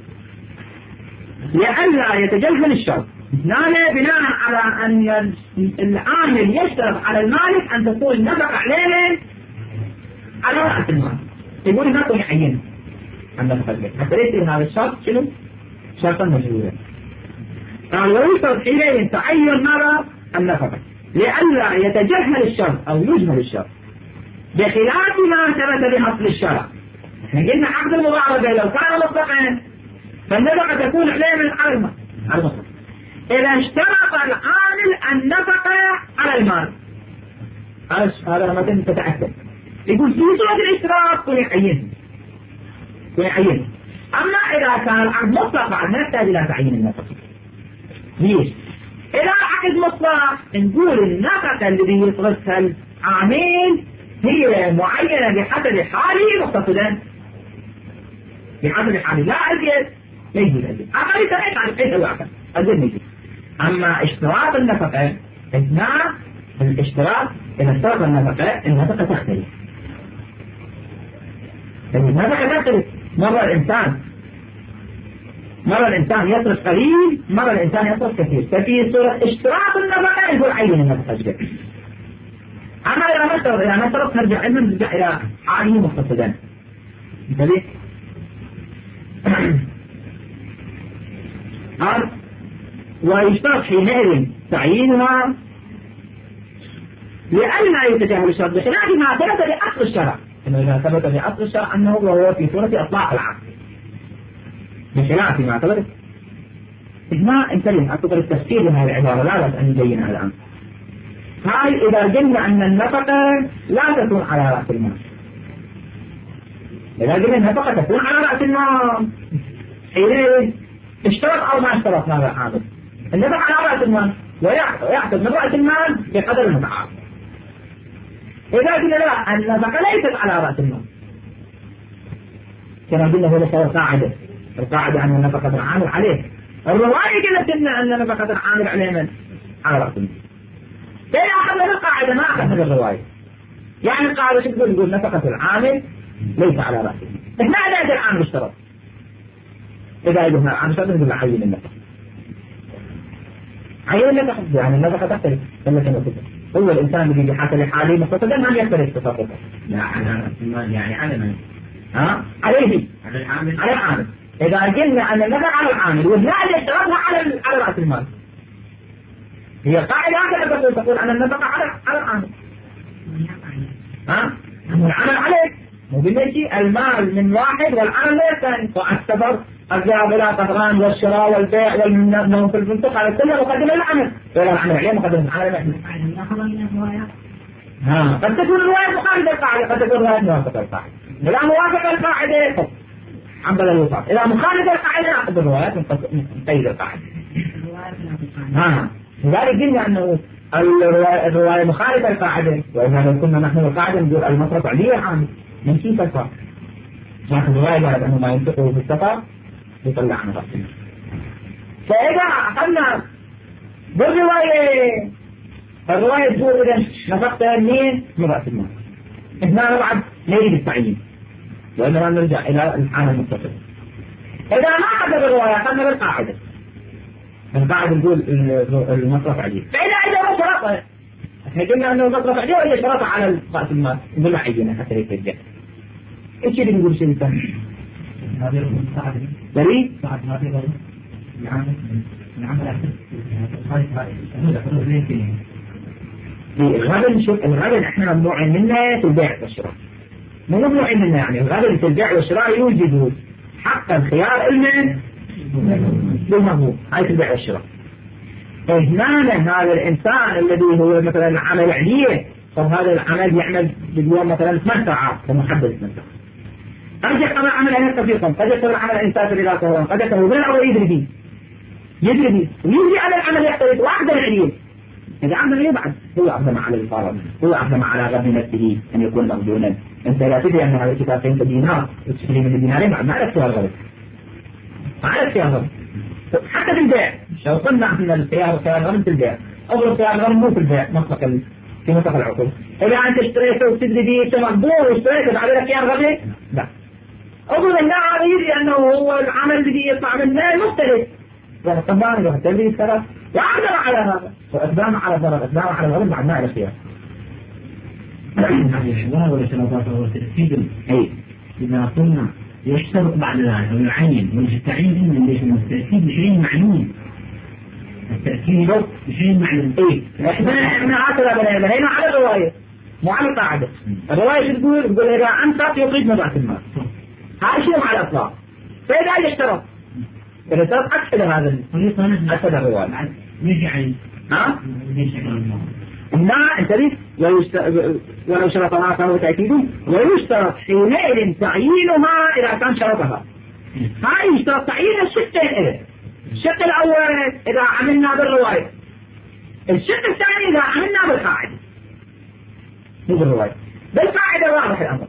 لئلا يتجاهل الشرط. هنا بناء على أن العامل يشترط على المالك أن تكون النفقة عليه على رأس المال، يقول ما تكون يعين النفقة السجاد حتى ليس هذا الشرط شنو شرطا مجهولا. قال ويشترط حينئذ تعين ماذا النفقة لئلا يتجاهل الشرط أو يجهل الشرط بخلاف ما ثبت بأصل الشرع. احنا قلنا عقد المضاربة لو كان مطلقا فالنفقة تكون عليه من على المال على المطلق. إذا اشترط العامل النفقة على المال هذا لما تتأكد يقول في صورة الاشتراط كن يعين كن يعين. أما إذا كان العقد مطلق بعد ما يحتاج إلى تعيين النفقة. ليش؟ إذا العقد مطلق نقول النفقة الذي يصرفها العامل هي معينة بحسب حاله مقتصدا بحسب حاله لا أزيد لا يجوز أزيد. أما يتعيش عن حيث الواقع أزيد نجي. أما اشتراط النفقة إثناء الاشتراط إذا اشترط النفقة النفقة تختلف. النفقة تختلف مرة الإنسان مرة الإنسان يصرف قليل مرة الإنسان يصرف كثير. ففي صورة اشتراط النفقة يقول عين النفقة جدا. أما إذا ما اشترط إذا ما اشترط نرجع إذن نرجع إلى حاله مقتصدا. انتبه. قال ويشترط حينئذ تعيينها لئلا يتجاهل الشرط بخلاف ما ثبت بأصل الشرع. إنه إذا ثبت بأصل الشرع أنه وهو في صورة إطلاق العقد بخلاف ما ثبت. إجماع انتبه أكثر التفسير لهذه العبارة لا بأس أن نبينها الآن. هاي إذا قلنا أن النفقة لا تكون على رأس المال. إذا قلنا النفقة تكون على رأس المال حينئذ اشترط أو ما اشترط هذا العامل النفقة على رأس المال ويحسب من رأس المال بقدر المتعارف. إذا قلنا لا النفقة ليست على رأس المال كما قلنا هو مثلا قاعدة القاعدة أن النفقة العامل عليه. الرواية قلت أن نفقة العامل عليه من على رأس المال. إذا أخذنا القاعدة ما أخذنا الرواية. يعني القاعدة شو تقول؟ نقول نفقة العامل ليس على رأسه. هنا لا يدل عن الاشتراط. إذا يدل عن الاشتراط يقول عين النفقة. عين النفقة يعني النفقة تختلف. هو الإنسان الذي بحاجة لحاله مستقلا ما يختلف تصرفه. لا على المال يعني على من؟ ها؟ عليه. على العامل. على العامل. إذا قلنا أن النفقة على العامل واللا اشتراطها على على رأس المال. هي قاعدة هكذا تقول تقول أن النفقة على على العامل. ها؟ العمل عليك. مو بالنسبة المال من واحد والعمل ليس السفر الذهاب إلى طهران والشراء والبيع والنوم في الفندق على كله مقدم العمل. ولا العمل عليه مقدم العمل. ها قد تكون الرواية مخالفة القاعدة قد تكون الرواية موافقة القاعدة. إذا موافقة القاعدة عمل الوفاق. إذا مخالفة القاعدة نأخذ الروايات من قيد القاعدة. ها لذلك قلنا أنه الرواية مخالفة القاعدة وإذا لو كنا نحن القاعدة نقول المصرف عليه العامل من كيف الفرق. لكن الرواية قالت أنه ما ينطقه في السفر يطلع عن رأسه. فإذا أخذنا بالرواية الرواية تقول إذا نفقتها منين؟ من رأس المال. هنا بعد نريد التعيين وإنما نرجع إلى الحالة المتصلة. إذا ما أخذنا بالرواية أخذنا بالقاعدة. القاعدة نقول المصرف عليه. فإذا إذا ما شرطه احنا قلنا أنه المصرف عليه وإذا شرطه على رأس المال نقول له عينه حتى يترجع. ايش اللي نقول شيء ثاني؟ هذا المساعدة. بريء؟ بعد ما في غيره. العمل العمل خايف هذا. الغبن شوف الغبن احنا ممنوعين منه في البيع والشراء. مو ممنوعين منه يعني الغبن في البيع والشراء يوجد حق الخيار المن بالمهو هاي في البيع والشراء. هنا هذا الإنسان الذي هو مثلا عمل عليه فهذا العمل يعمل باليوم مثلا ثمان ساعات كمحدد ثمان ساعات. قد يكون عمل هنا كثيرا قد يكون عمل إنسان إلى طهران قد يكون غير أو يدري فيه يدري فيه ويجي على العمل يختلف واحد العليل. إذا عمل يبعد هو أعظم على الفرض هو أعظم على غض نفسه أن يكون مغبونا. أنت لا تدري أن هذا الكتاب قيمة دينار وتشتري من الدينارين بعد ما عرفت فيها الغرض ما عرفت فيها الغرض حتى في البيع. لو قلنا أن الخيار خيار الغرض في البيع أو الخيار الغرض مو في البيع مطلق في مطلق العقول. إذا أنت اشتريته وتدري فيه أنت مقبول واشتريته بعد ذلك خيار غرض لا أقول أن هذا يدري أنه هو العمل الذي يطلع منه مختلف. يعني طبعا يروح تدري الثلاث وعمل على هذا وأقدام على ضرر أقدام على الغرض بعد ما عرف فيها. لا ولا شرطات ولا تأكيد. أي إذا قلنا يشترط بعد ذلك ويعين والتعيين إنه ليش التأكيد بشيء معلوم. التأكيد بشيء معلوم. إيه إحنا إحنا عشرة بنينا هنا على الرواية مو على القاعدة. الرواية شو تقول؟ تقول إذا أنفق يقيد من رأس المال. هذا شيء على الإطلاق. فإذا يشترط إذا اشترط أكثر هذا أكثر الرواية. ليش عين؟ ها؟ ليش عين؟ ما انتبه ولو شرطها فهو تأكيد ويشترط حينئذ تعيينها إذا كان شرطها. هاي يشترط تعيين الشقين إذا الشق الأول إذا عملنا بالرواية الشق الثاني إذا عملنا بالقاعدة مو بالرواية بالقاعدة واضح الأمر.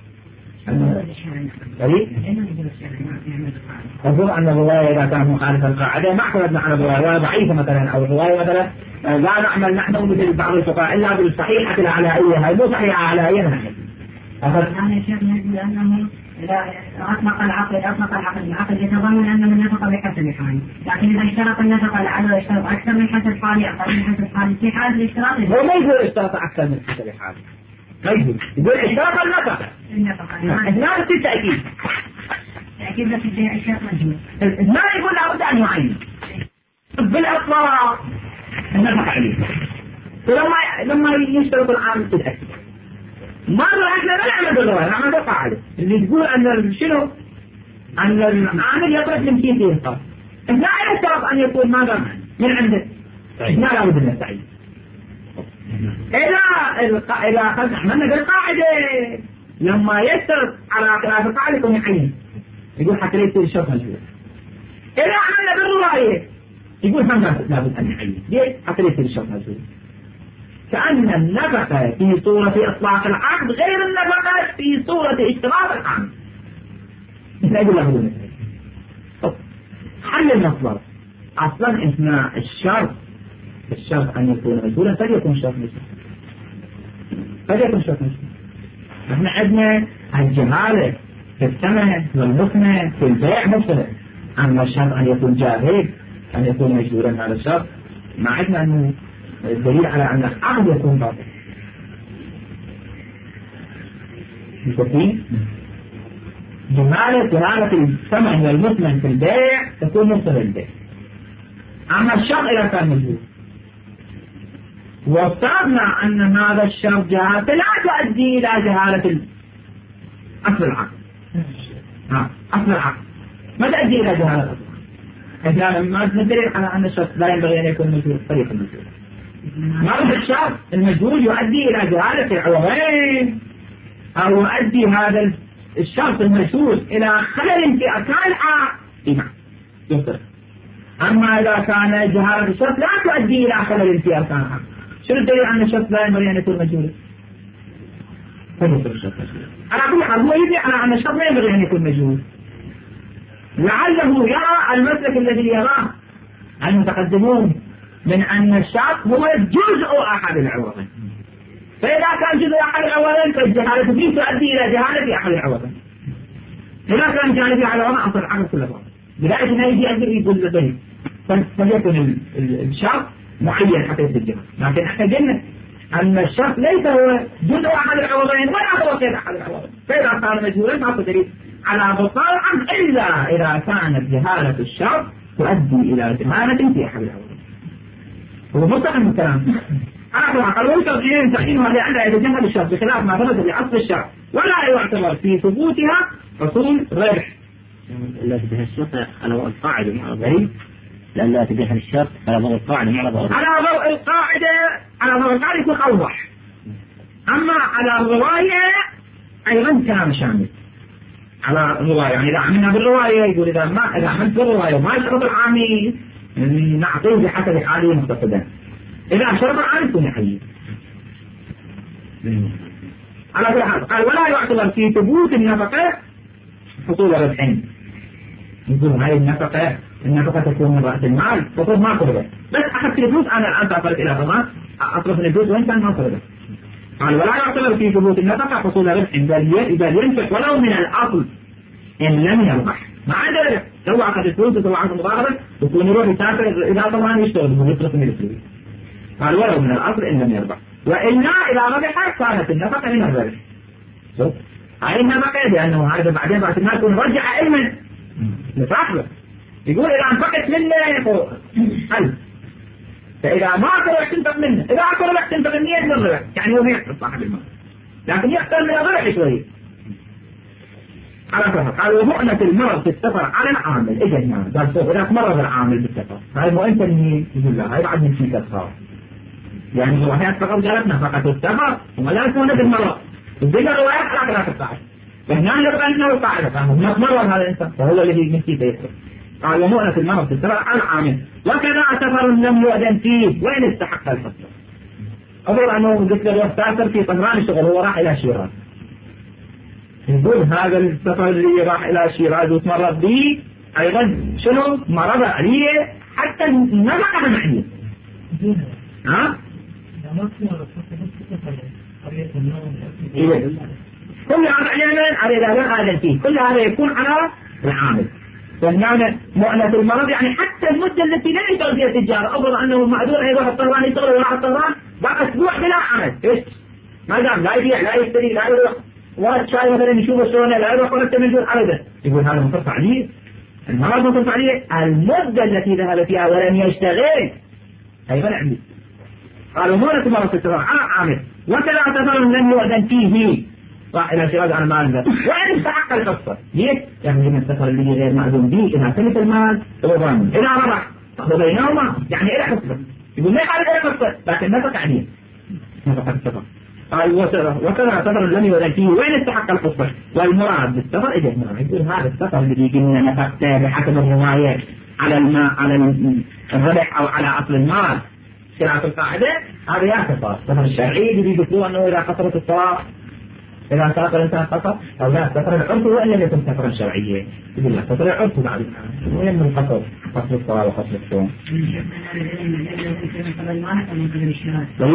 أظن أن الرواية إذا كانت مخالفة القاعدة ما اعتمدنا على الرواية ضعيفة مثلا أو الرواية مثلا لا نعمل نحن مثل بعض الفقهاء إلا بالصحيحة العلائية هي مو صحيحة علائية نحن. أنا شيخ نقول أنه إذا أطلق العقل أطلق العقل العقل يتضمن أن النفقة بحسب حاله. لكن إذا اشترط النفقة العدد يشترط أكثر من حسب حاله أقل من حسب حاله في حالة الاشتراط. هو ما يقول اشترط أكثر من حسب حاله. ما يقول يقول اشترط النفقة. النفقة. هنا في التأكيد. تأكيد لك الشيء مجهول. ما يقول لابد أن يعين. بالإطلاق النفقة عليه. فلما لما يشترط العامل تتأكد. ما احنا لا نعمل بالرواية نعمل بالقاعدة اللي تقول أن شنو أن العامل يطلب من كيف ينقص. لا يشترط أن يكون ماذا من عنده. لا لابد من التعيين. إذا إذا عملنا بالقاعدة لما يشترط على خلاف القاعدة يكون يعين يقول حتى ليس الشرط مجهول. إذا عملنا بالرواية يقول هم لابد أن يعين ليش حتى ليس الشرط مجهول. كأن النفقة في صورة إطلاق العقد غير النفقة في صورة اشتراط العقد. مثل أقول له حل المصدر أصلا إحنا الشرط الشرط أن يكون مجهولا قد يكون الشرط مجهول قد يكون الشرط مجهول. إحنا عندنا الجهالة في الثمن والمثمن في البيع مختلف. أما الشرط أن يكون جاهل أن يكون مجبورا على الشرط، ما عندنا أنه الدليل على أن العقد يكون باطل. جمالة جهالة الثمن والمثمن في البيع تكون مختلف البيع. أما الشرط إذا كان مجبور وافترضنا أن هذا الشرط جهالة لا تؤدي إلى جهالة أصل العقد. ها أصل العقد ما تؤدي إلى جهالة أصل العقد. إحنا ما ندري على أن الشرط لا ينبغي أن يكون مجهول طريق المجهول. ما الشرط المجهول يؤدي إلى جهالة العوضين أو يؤدي هذا الشرط المجهول إلى خلل في أركان العقد. نعم يفترض. أما إذا كان جهالة الشرط لا تؤدي إلى خلل في أركان العقد، شنو الدليل أن الشرط لا ينبغي أن يكون مجهولا؟ على كل حال هو يدعي على أن الشرط لا ينبغي أن يكون مجهول، لعله يرى المسلك الذي يراه المتقدمون من أن الشرط هو جزء أحد العوضين، فإذا كان جزء أحد العوضين فالجهالة فيه تؤدي إلى جهالة أحد العوضين. إذا كان جهالة أحد العوضين أصل العقد كله باطل. بداية ما يجي أجل يقول الدليل فليكن الشرط معين حتى يسجل. لكن احنا قلنا أن الشرط ليس هو جزء أحد العوضين ولا هو غير أحد العوضين، فإذا كان مجهولا فهو دليل على بطلان العقد إلا إذا كانت جهالة الشرط تؤدي إلى جهالة في أحد العوضين. هو مستقيم الكلام. أنا أقول ويشرطين تحينها لأنها يتجهل الشرط بخلاف ما ثبت لأصل الشرط ولا يعتبر في ثبوتها حصول ربح. لا تجهل الشرط على ضوء القاعدة مع غريب، لأن لا تجهل الشرط على ضوء القاعدة مع ضوء على ضوء القاعدة على ضوء القاعدة يكون أوضح. أما على الرواية أيضا كلام شامل. على الرواية يعني إذا عملنا بالرواية يقول إذا ما إذا عملت بالرواية وما شرط العامل نعطيه بحسب حاله مقتصدا. إذا شرط العامل يكون يحيي. على كل حال قال ولا يعتبر في ثبوت النفقة حصول ربح. يقول هاي النفقة النفقة تكون من رأس المال وقد ما قربت، بس أخذت الفلوس أنا الآن تعطلت إلى ضمان أصرف الفلوس وإن كان ما قربت. قال ولا يعتبر في ثبوت النفقة حصول ربح بل ينفق ولو من الأصل إن لم يربح. ما عنده ربح لو أخذ الفلوس وسوى عنده مضاربة يكون يروح يسافر إذا طبعا يشتغل ويصرف من الفلوس. قال ولو من الأصل إن لم يربح، وإلا إذا ربح كانت النفقة من الربح. هاي النفقة لأنه هذا بعدين بعد ما يكون رجع علما لصاحبه يقول إذا انفقت منه ألف، فإذا ما أكل تنفق منه، إذا أكل تنفق مية من الربح، يعني هو يحصل صاحب المال لكن يحصل من الربح شوي. على فهم قال ومؤنة المرض في السفر على العامل إجا هنا قال سوف إذا مرض العامل بالسفر هاي مو أنت اللي يقول لا هاي بعد من فيك الصار، يعني روايات فقط جالتنا فقط السفر وما لا يكون المرض تزيل الروايات على ثلاثة ساعات، فهنا نبقى أنه القاعدة فهو مرض هذا الإنسان فهو الذي من فيك يسفر. قال ومؤنة المرض في السفر على العامل وكذا سفر لم يؤذن فيه وإن استحق الفصل. أظن أنه قلت له سافر في طهران الشغل هو راح إلى شيراز، يقول هذا السفر اللي راح إلى شيراز وتمرض به أيضا شنو مرض عليه حتى النفقة معيه. ها؟ إيه. كل هذا اليمن على ذلك آذن فيه كل هذا يكون على العامل. فهنا مؤنة المرض يعني حتى المدة التي لا يشتغل فيها التجارة أفضل أنه معذور أن يروح الطهران يشتغل وراح الطهران بعد أسبوع بلا عمل إيش ما دام لا يبيع لا يشتري لا يروح ولا شاي مثلا يشوف الشغل لا يروح ولا تمنجون أبدا. يقول هذا مصرف عليه المرض مصرف عليه المدة التي ذهب فيها ولم يشتغل أيضا عندي. قالوا مؤنة المرض في السفر على عامل وكذا سفر لم يؤذن فيه راح إلى شراز على المال ده وإن استحق القصة ليش؟ يعني من السفر اللي غير مأذون به إذا سلف المال هو ضامن إذا ربح فبينهما يعني إلى قصة يقول ما يحارب إلى قصة لكن نفق عليه نفق السفر. قال وكذا سفر لم يؤذن فيه وإن استحق القصة والمراد بالسفر إجا هنا يقول هذا السفر اللي يقولنا نفقته بحسب الروايات على الماء على الربح أو على أصل المال شراء القاعدة هذا يا سفر السفر الشرعي اللي يقولوا أنه إذا قصرت الصلاة إذا سافر إنسان قصر أو لا سفر العرف وإن لم يكن سفرا شرعيا يقول لا سفر العرف بعد وين من القصر قصر الصلاة وقصر الصوم. طيب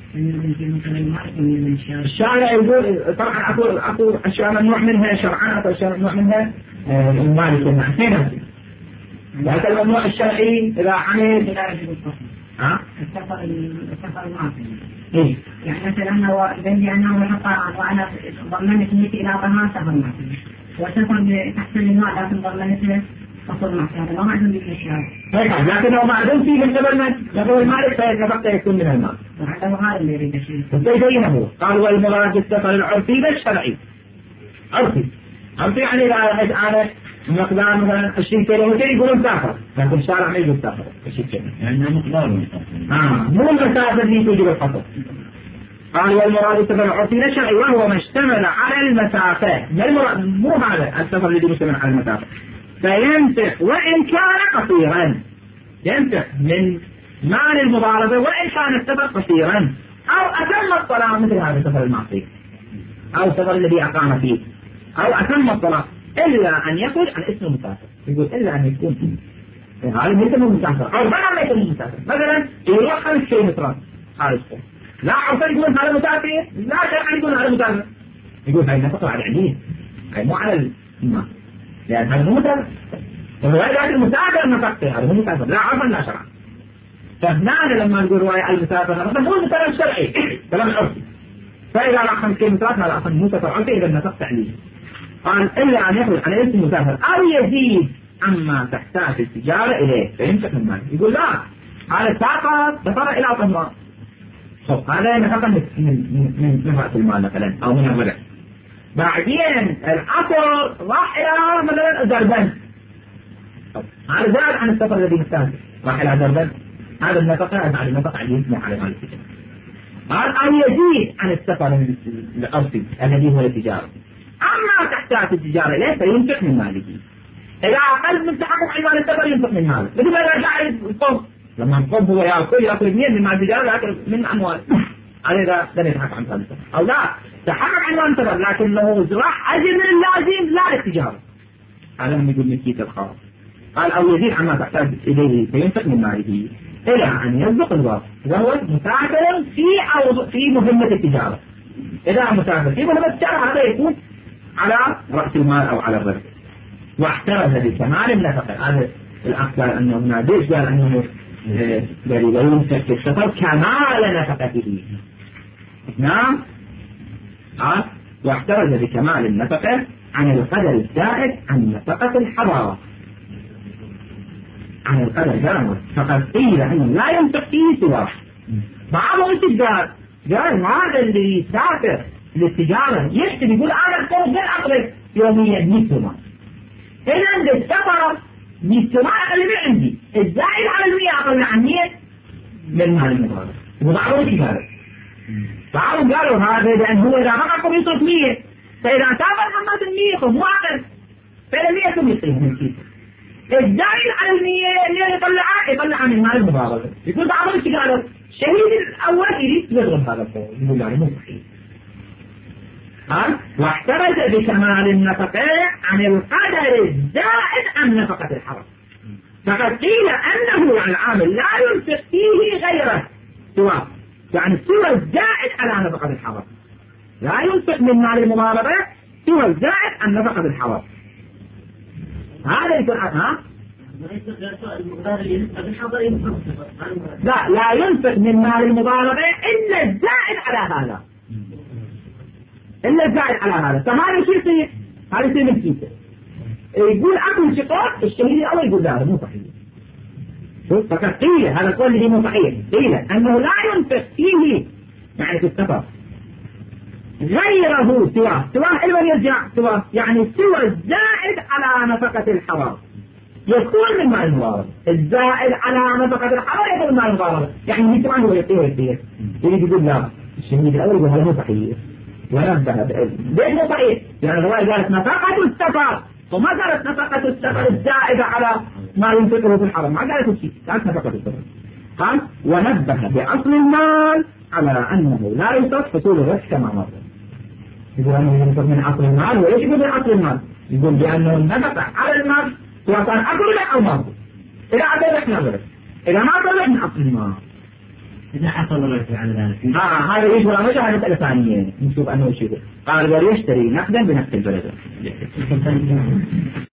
الشارع يقول طبعا اكو اكو اشياء ممنوع منها شرعا، اكو اشياء ممنوع منها المالك والنحسين. لكن الممنوع الشرعي اذا عمل لا يجب الفصل. ها؟ السفر السفر المعصية. ايه؟ يعني مثلا هو بين انه يحط وعلى ضمنت نيتي الى ضمان سفر المعصية، وسفر تحصيل المال لكن ضمنته فصل المعصية، هذا ما معدوم بالاشياء. طيب لكن لو معدوم فيه من قبل من قبل المالك فنفقته يكون من المال. وهذا هذا اللي يريد الشيء. بينه قال والمراد بالسفر العرفي لا الشرعي. عرفي. عرفي يعني اذا انا مقدار مثلا عشرين كيلومتر يقولون مسافر، لكن الشارع ما يقول مسافر عشرين كيلومتر. يعني مقدار اه مو المسافر اللي توجب القصر. قال والمراد بالسفر العرفي لا الشرعي وهو ما اشتمل على المسافة. ما المراد مو هذا السفر الذي مشتمل على المسافة. فينفق وإن كان قصيرا، ينفق من مال المضاربة وإن كان السفر قصيرا، أو أتم الصلاة مثل هذا السفر المعصية، أو السفر الذي أقام فيه، أو أتم الصلاة إلا أن يخرج عن اسم المسافر. يقول إلا أن يكون هذا ليس من المسافر، أو ربما ليس من المسافر. مثلا يروح خمس كيلومترات خارج الصلاة، لا عرفان يقول هذا مسافر، لا شرعا يقول هذا مسافر. يقول هاي نفقه على العديد، هاي مو على المال، لأن هذا مو مسافر. وغير المسافر نفقته، هذا مو مسافر لا عرفا لا شرعا. فهنا لما نقول رواية المسافر نفقته مو المسافر الشرعي، كلام عرفي. فإذا راح خمس كيلومترات هذا أصلا مو سفر عرفي، إذا نفقت عليه. قال إلا أن يخرج عن اسم المسافر أو يزيد عما تحتاج التجارة إليه فيمسك من ماله. يقول لا هذا سافر سفر إلى طهران، طب هذا نفقة من من من رأس المال مثلا أو من الربع. بعدين العصر راح إلى مثلا دربن، هذا زاد عن السفر الذي مستهدف، راح إلى دربن، هذا النفقة بعد النفقة اللي يسمع على مال التجارة. قال أو يزيد عن السفر الأرضي الذي هو التجارة، أما تحتاج التجارة إليه فينفق من ماله. إذا أقل من تحقق عنوان السفر ينفق من ماله. مثل ما يرجع القم، لما القم هو يأكل يأكل اثنين من مال التجارة يأكل من أموال. هذا إذا لم يتحقق عنوان السفر، أو لا تحقق عنوان السفر لكن له راح أجل من اللازم لا للتجارة، هذا هم يقول ملكية الخاص. قال أو يزيد عما تحتاج إليه فينفق من ماله إلى أن يسبق الوقت وهو مسافر في أو في مهمة التجارة. إذا مسافر في مهمة التجارة هذا يكون على رأس المال أو على الربح. واحترز بكمال النفقة. هذا الأخبار أنه هنا ليش قال أنه قال ينفق في السفر كمال نفقته. نعم. ها واحترز بكمال النفقة عن القدر الزائد عن نفقة الحضارة، عن القدر الزائد. فقد قيل أنه لا ينفق فيه سواه. بعضهم التجار قال هذا اللي يسافر للتجارة يحسب يقول أنا أكون غير أقرب يوميا مئة سماء، إذا عند السفر مئة سماء أقل من عندي، الزائد على المئة أقل عن مئة من مال المضاربة. وبعضهم التجارة بعضهم قالوا هذا لأن هو إذا رقم يصرف مئة، فإذا سافر حمات المئة فهو أقل، فإذا مئة ثم يصير من كيسه. الزائد على المئة اللي يطلعه يطلعه من مال المضاربة. يقول بعضهم التجارة الشهيد الأول يريد يضرب هذا الفور، يقول يعني مو صحيح. ها واحترز بكمال النفقة عن القدر الزائد عن نفقة الحرم. فقد قيل أنه العامل لا ينفق فيه غيره سواه، يعني سوى الزائد على نفقة الحرم، لا ينفق من مال المضاربة سوى الزائد عن نفقة الحرم. هذا يكون ها لا لا ينفق من مال المضاربة إلا الزائد على هذا، إلا الزائد على هذا. فهذا شو يصير؟ هذا يصير من كيسه. يقول أكل شقاق الشهيد الأول يقول لا هذا مو صحيح. شوف فقد قيل هذا القول اللي مو صحيح، قيل أنه لا ينفق فيه يعني في السفر غيره سواه، سواه إلى يرجع سواه، يعني سوى الزائد على نفقة الحرام يكون من مال المضاربة. الزائد على نفقة الحرام يكون من مال المضاربة، يعني مش هو يطير يطير يجي يقول لا الشهيد الأول يقول هذا مو صحيح. ونبه ليش مو صحيح؟ يعني الرواية قالت نفقة السفر، وما قالت نفقة السفر الزائدة على ما ينفقه في الحرم، ما قالت شيء، قالت نفقة السفر. قال ونبه بأصل المال على أنه لا يصف حصول الربح كما مر. يقول أنه ينفق من أصل المال، وليش يقول من أصل المال؟ يقول بأنه النفقة على المال سواء كان أكل أو ما أكل. إذا أكل ربح نظرت، إذا ما أكل ربح من أصل المال. إذا حصل الرجل على ذلك. آه هذا يجبر على وجه مسألة ثانية نشوف أنه شيء قال وليشتري نقدا بنفس البلد.